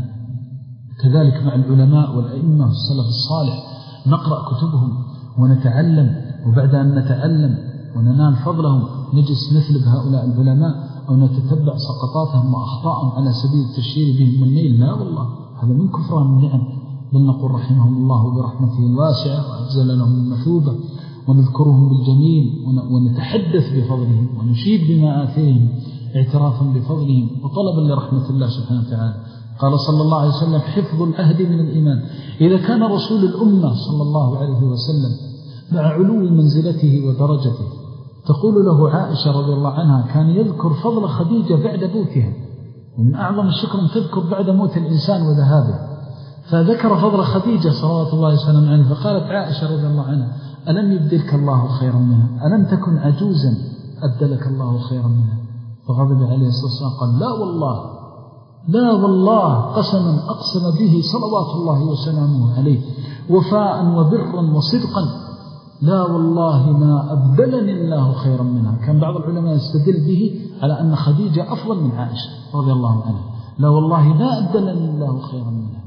B: كذلك مع العلماء والأئمة والسلف الصالح نقرأ كتبهم ونتعلم، وبعد أن نتعلم وننال فضلهم نجلس نثلب هؤلاء العلماء أو نتتبع سقطاتهم وأخطاءهم على سبيل التشهير بهم والنيل. لا والله، هذا من كفران النعم. بل نقول رحمهم الله برحمته الواسعة وأجزل لهم المثوبة، ونذكرهم بالجميل ونتحدث بفضلهم ونشيد بمآثرهم اعترافا بفضلهم وطلبا لرحمة الله سبحانه وتعالى. قال صلى الله عليه وسلم حفظ العهد من الإيمان. إذا كان رسول الأمة صلى الله عليه وسلم مع علو منزلته ودرجته، تقول له عائشة رضي الله عنها كان يذكر فضل خديجة بعد موتها، ومن أعظم الشكر أن تذكر بعد موت الإنسان وذهابه، فذكر فضل خديجة صلوات الله وسلم عنه. فقالت عائشة رضي الله عنها ألم يبدلك الله خيرا منها؟ ألم تكن عجوزا أبدلك الله خيرا منها؟ فغضب عليه الصلاة والسلام قال لا والله، لا والله، قسما أقسم به صلوات الله وسلامه عليه وفاء وبرا وصدقا، لا والله ما أبدلني الله خيرا منها. كان بعض العلماء يستدل به على أن خديجة أفضل من عائشة رضي الله عنها. لا والله ما أبدلني الله خيرا منها.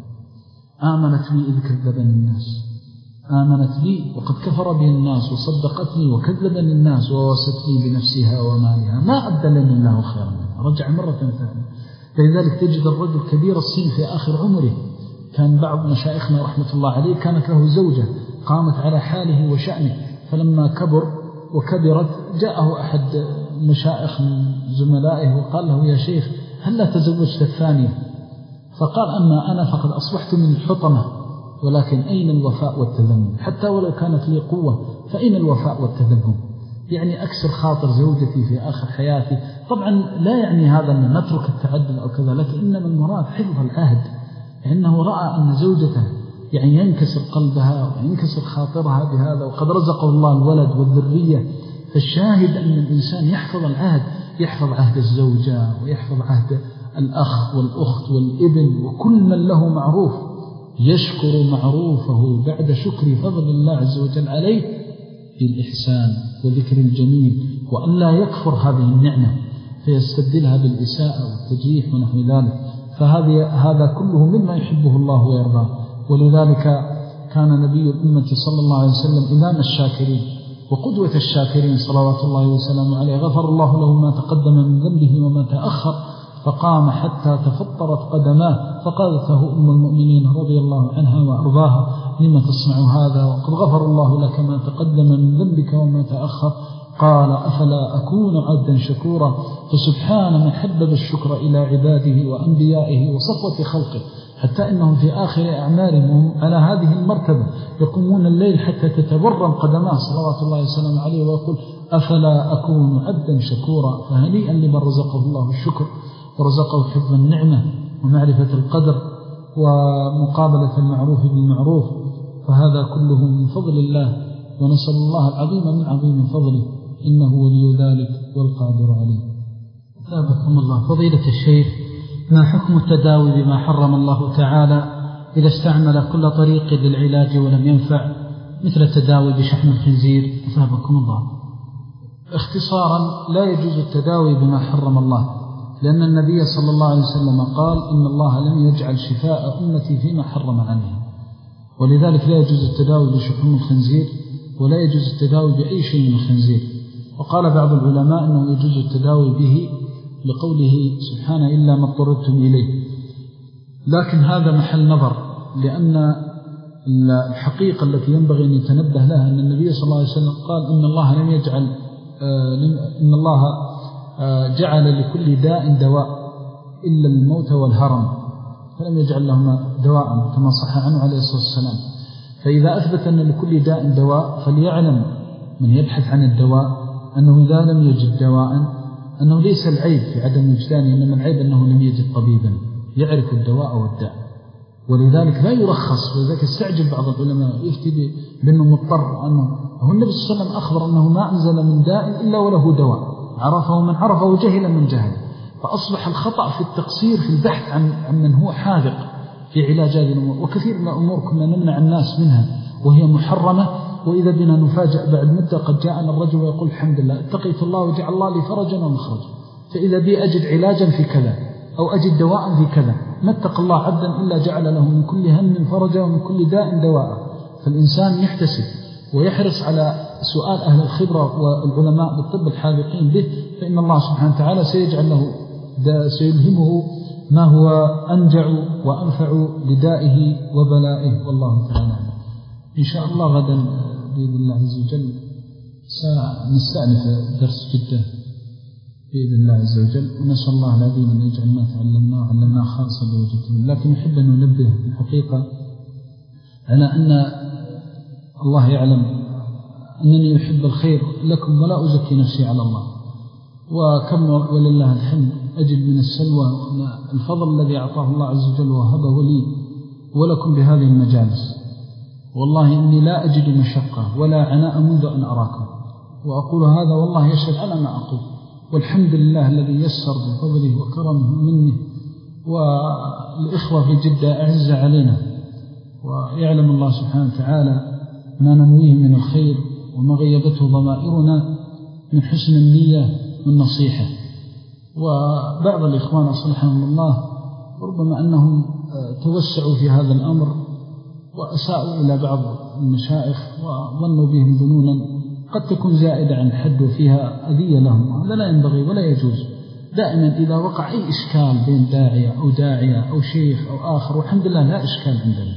B: آمنت بي إذ كذبني الناس، آمنت بي وقد كفر بي الناس، وصدقتني وكذبني الناس، ووستني بنفسها ومالها، ما أبدلني الله خيرا منها. رجع مرة ثانية. فلذلك تجد الرجل كبير السن في آخر عمره. كان بعض مشايخنا رحمة الله عليه كانت له زوجة قامت على حاله وشأنه، فلما كبر وكبرت جاءه أحد مشايخ من زملائه وقال له يا شيخ هل لا تزوجت الثانية؟ فقال أما أنا فقد أصبحت من الحطمة، ولكن أين الوفاء والتذمم؟ حتى ولو كانت لي قوة فأين الوفاء والتذمم؟ يعني أكسر خاطر زوجتي في آخر حياتي. طبعا لا يعني هذا أن نترك التعدد أو كذا، لكن إنما المراد حفظ العهد، لأنه رأى أن زوجته يعني ينكسر قلبها وينكسر خاطرها بهذا، وقد رزقه الله الولد والذرية. فالشاهد أن الإنسان يحفظ العهد، يحفظ عهد الزوجة ويحفظ عهد الأخ والأخت والابن وكل من له معروف، يشكر معروفه بعد شكر فضل الله عز وجل عليه بالإحسان وذكر الجميل، وأن لا يكفر هذه النعمة فيستبدلها بالإساءة والتجريح ونحو ذلك. فهذا كله مما يحبه الله ويرضاه. ولذلك كان نبي الأمة صلى الله عليه وسلم إمام الشاكرين وقدوة الشاكرين صلوات الله وسلامه عليه. غفر الله له ما تقدم من ذنبه وما تأخر، فقام حتى تفطرت قدماه، فقالته أم المؤمنين رضي الله عنها وأرضاها لما تصنع هذا وقد غفر الله لك ما تقدم من ذنبك وما تأخر؟ قال أفلا أكون عبدا شكورا. فسبحان من حبب الشكر إلى عباده وأنبيائه وصفوة خلقه، حتى إنهم في آخر أعمارهم على هذه المرتبة يقومون الليل حتى تتورم قدماه صلوات الله وسلامه عليه، ويقول أفلا أكون عبدا شكورا. فهنيئا لمن رزقه الله الشكر ورزقه حفظ النعمة ومعرفة القدر ومقابلة المعروف بالمعروف.
C: وهذا كله من فضل الله، ونسأل الله العظيم من عظيم فضله، إنه ولي ذلك والقادر عليه. ثابكم الله. فضيلة الشيخ، ما حكم التداوي بما حرم الله تعالى إذا استعمل كل طريق للعلاج ولم ينفع، مثل التداوي بشحم الخنزير؟ ثابكم الله. اختصارا، لا يجوز التداوي بما حرم الله، لأن النبي صلى الله عليه وسلم قال إن الله لم يجعل شفاء أمتي فيما حرم عليه، ولذلك لا يجوز التداوي بشحم الخنزير، ولا يجوز التداوي بأي شيء من الخنزير. وقال بعض العلماء أنه يجوز التداوي به لقوله سبحانه إلا ما اضطررتم إليه، لكن هذا محل نظر، لأن الحقيقة التي ينبغي أن يتنبه لها أن النبي صلى الله عليه وسلم قال إن الله لم يجعل إن الله جعل لكل داء دواء إلا الموت والهرم، فلم يجعل لهما دواء كما صح عنه عليه الصلاة والسلام. فإذا أثبت أن لكل داء دواء، فليعلم من يبحث عن الدواء أنه إذا لم يجد دواء أنه ليس العيب في عدم وجدانه، إنما العيب أنه لم يجد طبيبا يعرف الدواء والداء، ولذلك لا يرخص. ولذلك استعجل بعض العلماء يفتي بأنه مضطر، أنه هو النبي صلى الله عليه وسلم أخبر أنه ما أنزل من داء إلا وله دواء، عرفه من عرفه وجهل من جهل. فأصبح الخطأ في التقصير في البحث عن, عن من هو حاذق في علاج هذه الأمور، وكثير من الأمور كنا نمنع الناس منها وهي محرمة، وإذا بنا نفاجأ بعد مدة قد جاءنا الرجل ويقول الحمد لله اتقيت الله وجعل الله لي فرجا ومخرجا، فإذا بي أجد علاجا في كذا أو أجد دواء في كذا، ما اتق الله عبدا إلا جعل له من كل هم فرجا ومن كل داء دواء. فالإنسان يحتسب ويحرص على سؤال أهل الخبرة والعلماء بالطب الحاذقين به، فإن الله سبحانه وتعالى سيجعل له سيلهمه ما هو أنجع وأنفع لدائه وبلائه، والله تعالى. إن شاء الله غدا بإذن الله عز وجل سنستأنف درس جدة بإذن الله عز وجل، ونسأل الله العظيم أن يجعل ما تعلمناه وعلمناه خالصا لوجهه. لكن أحب أن ننبه الحقيقة على أن الله يعلم أنني يحب الخير لكم ولا أزكي نفسي على الله، وكم ولله الحمد أجد من السلوى الفضل الذي أعطاه الله عز وجل وهبه لي ولكم بهذه المجالس. والله إني لا أجد مشقة ولا عناء منذ أن أراكم، وأقول هذا والله يشهد على ما أقول، والحمد لله الذي يسر بفضله وكرمه منه. والإخوة في جدة أعز علينا، ويعلم الله سبحانه وتعالى ما ننويه من الخير وما غيبته ضمائرنا من حسن النية والنصيحة. وبعض الإخوان أصلحهم الله ربما أنهم توسعوا في هذا الأمر وأساءوا إلى بعض المشايخ وظنوا بهم ظنونا قد تكون زائدة عن الحد وفيها أذية لهم، هذا لا ينبغي ولا يجوز. دائما إذا وقع أي إشكال بين داعية أو داعية أو شيخ أو آخر، والحمد لله لا إشكال عندنا،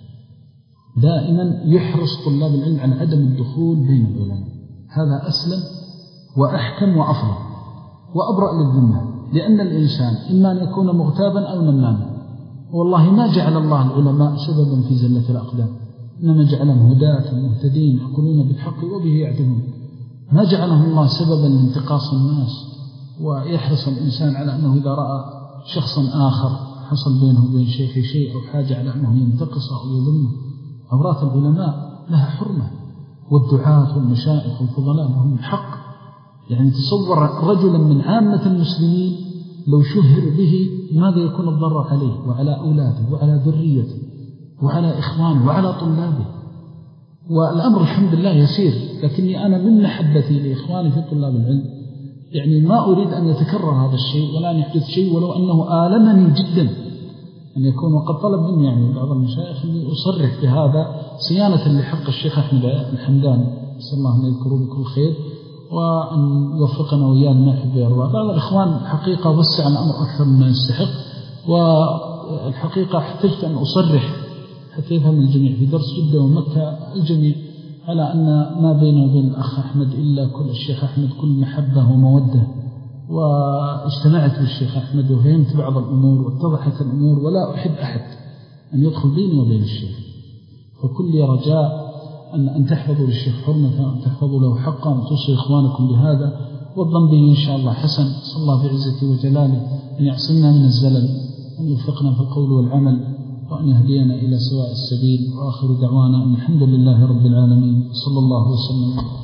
C: دائما يحرص طلاب العلم عن عدم الدخول بين العلماء، هذا أسلم وأحكم وأفضل وأبرأ للذمة، لأن الإنسان إما أن يكون مغتابا أو نماما. والله ما جعل الله العلماء سببا في زلة الأقدام، إنما جعلهم هداة مهتدين يقولون بالحق وبه يعدلون. ما جعلهم الله سببا لانتقاص الناس، ويحرص الإنسان على أنه إذا رأى شخصا آخر حصل بينه وبين شيخ شيء أو حاجة على أنه ينتقص أو يذمه. أوراث العلماء لها حرمة، والدعاة والمشايخ والفضلاء لهم حق. يعني تصور رجلا من عامة المسلمين لو شهر به ماذا يكون الضرر عليه وعلى أولاده وعلى ذريته وعلى إخوانه وعلى طلابه. والأمر الحمد لله يسير، لكني أنا من محبتي لإخواني في طلاب العلم يعني ما أريد أن يتكرر هذا الشيء ولا أن يحدث شيء، ولو أنه آلمني جدا أن يكون. وقد طلب مني يعني بعض المشايخ أني أصرح بهذا صيانة لحق الشيخ أحمد الحمدان، نسأل الله أن يذكره بكل خير وأن يوفقنا وإياه ما يحب ويرضى. بعض الإخوان حقيقة وسع الأمر أكثر مما يستحق، والحقيقة احتجت أن أصرح حتى يفهم الجميع في درس جدة ومكة الجميع على أن ما بينه وبين الأخ أحمد إلا كل الشيخ أحمد كل محبة ومودة. واجتمعت بالشيخ أحمد وفهمت بعض الأمور واتضحت الأمور، ولا أحب أحد أن يدخل بيني وبين الشيخ. فكل رجاء أن أن تحفظوا للشيخ حرمة، أن تحفظوا له حقا، وأن توصي إخوانكم بهذا، والظن به إن شاء الله حسن. صلى الله بعزته وجلاله أن يعصمنا من الزلل، أن يوفقنا في القول والعمل، وأن يهدينا إلى سواء السبيل. وآخر دعوانا الحمد لله رب العالمين، صلى الله وسلم.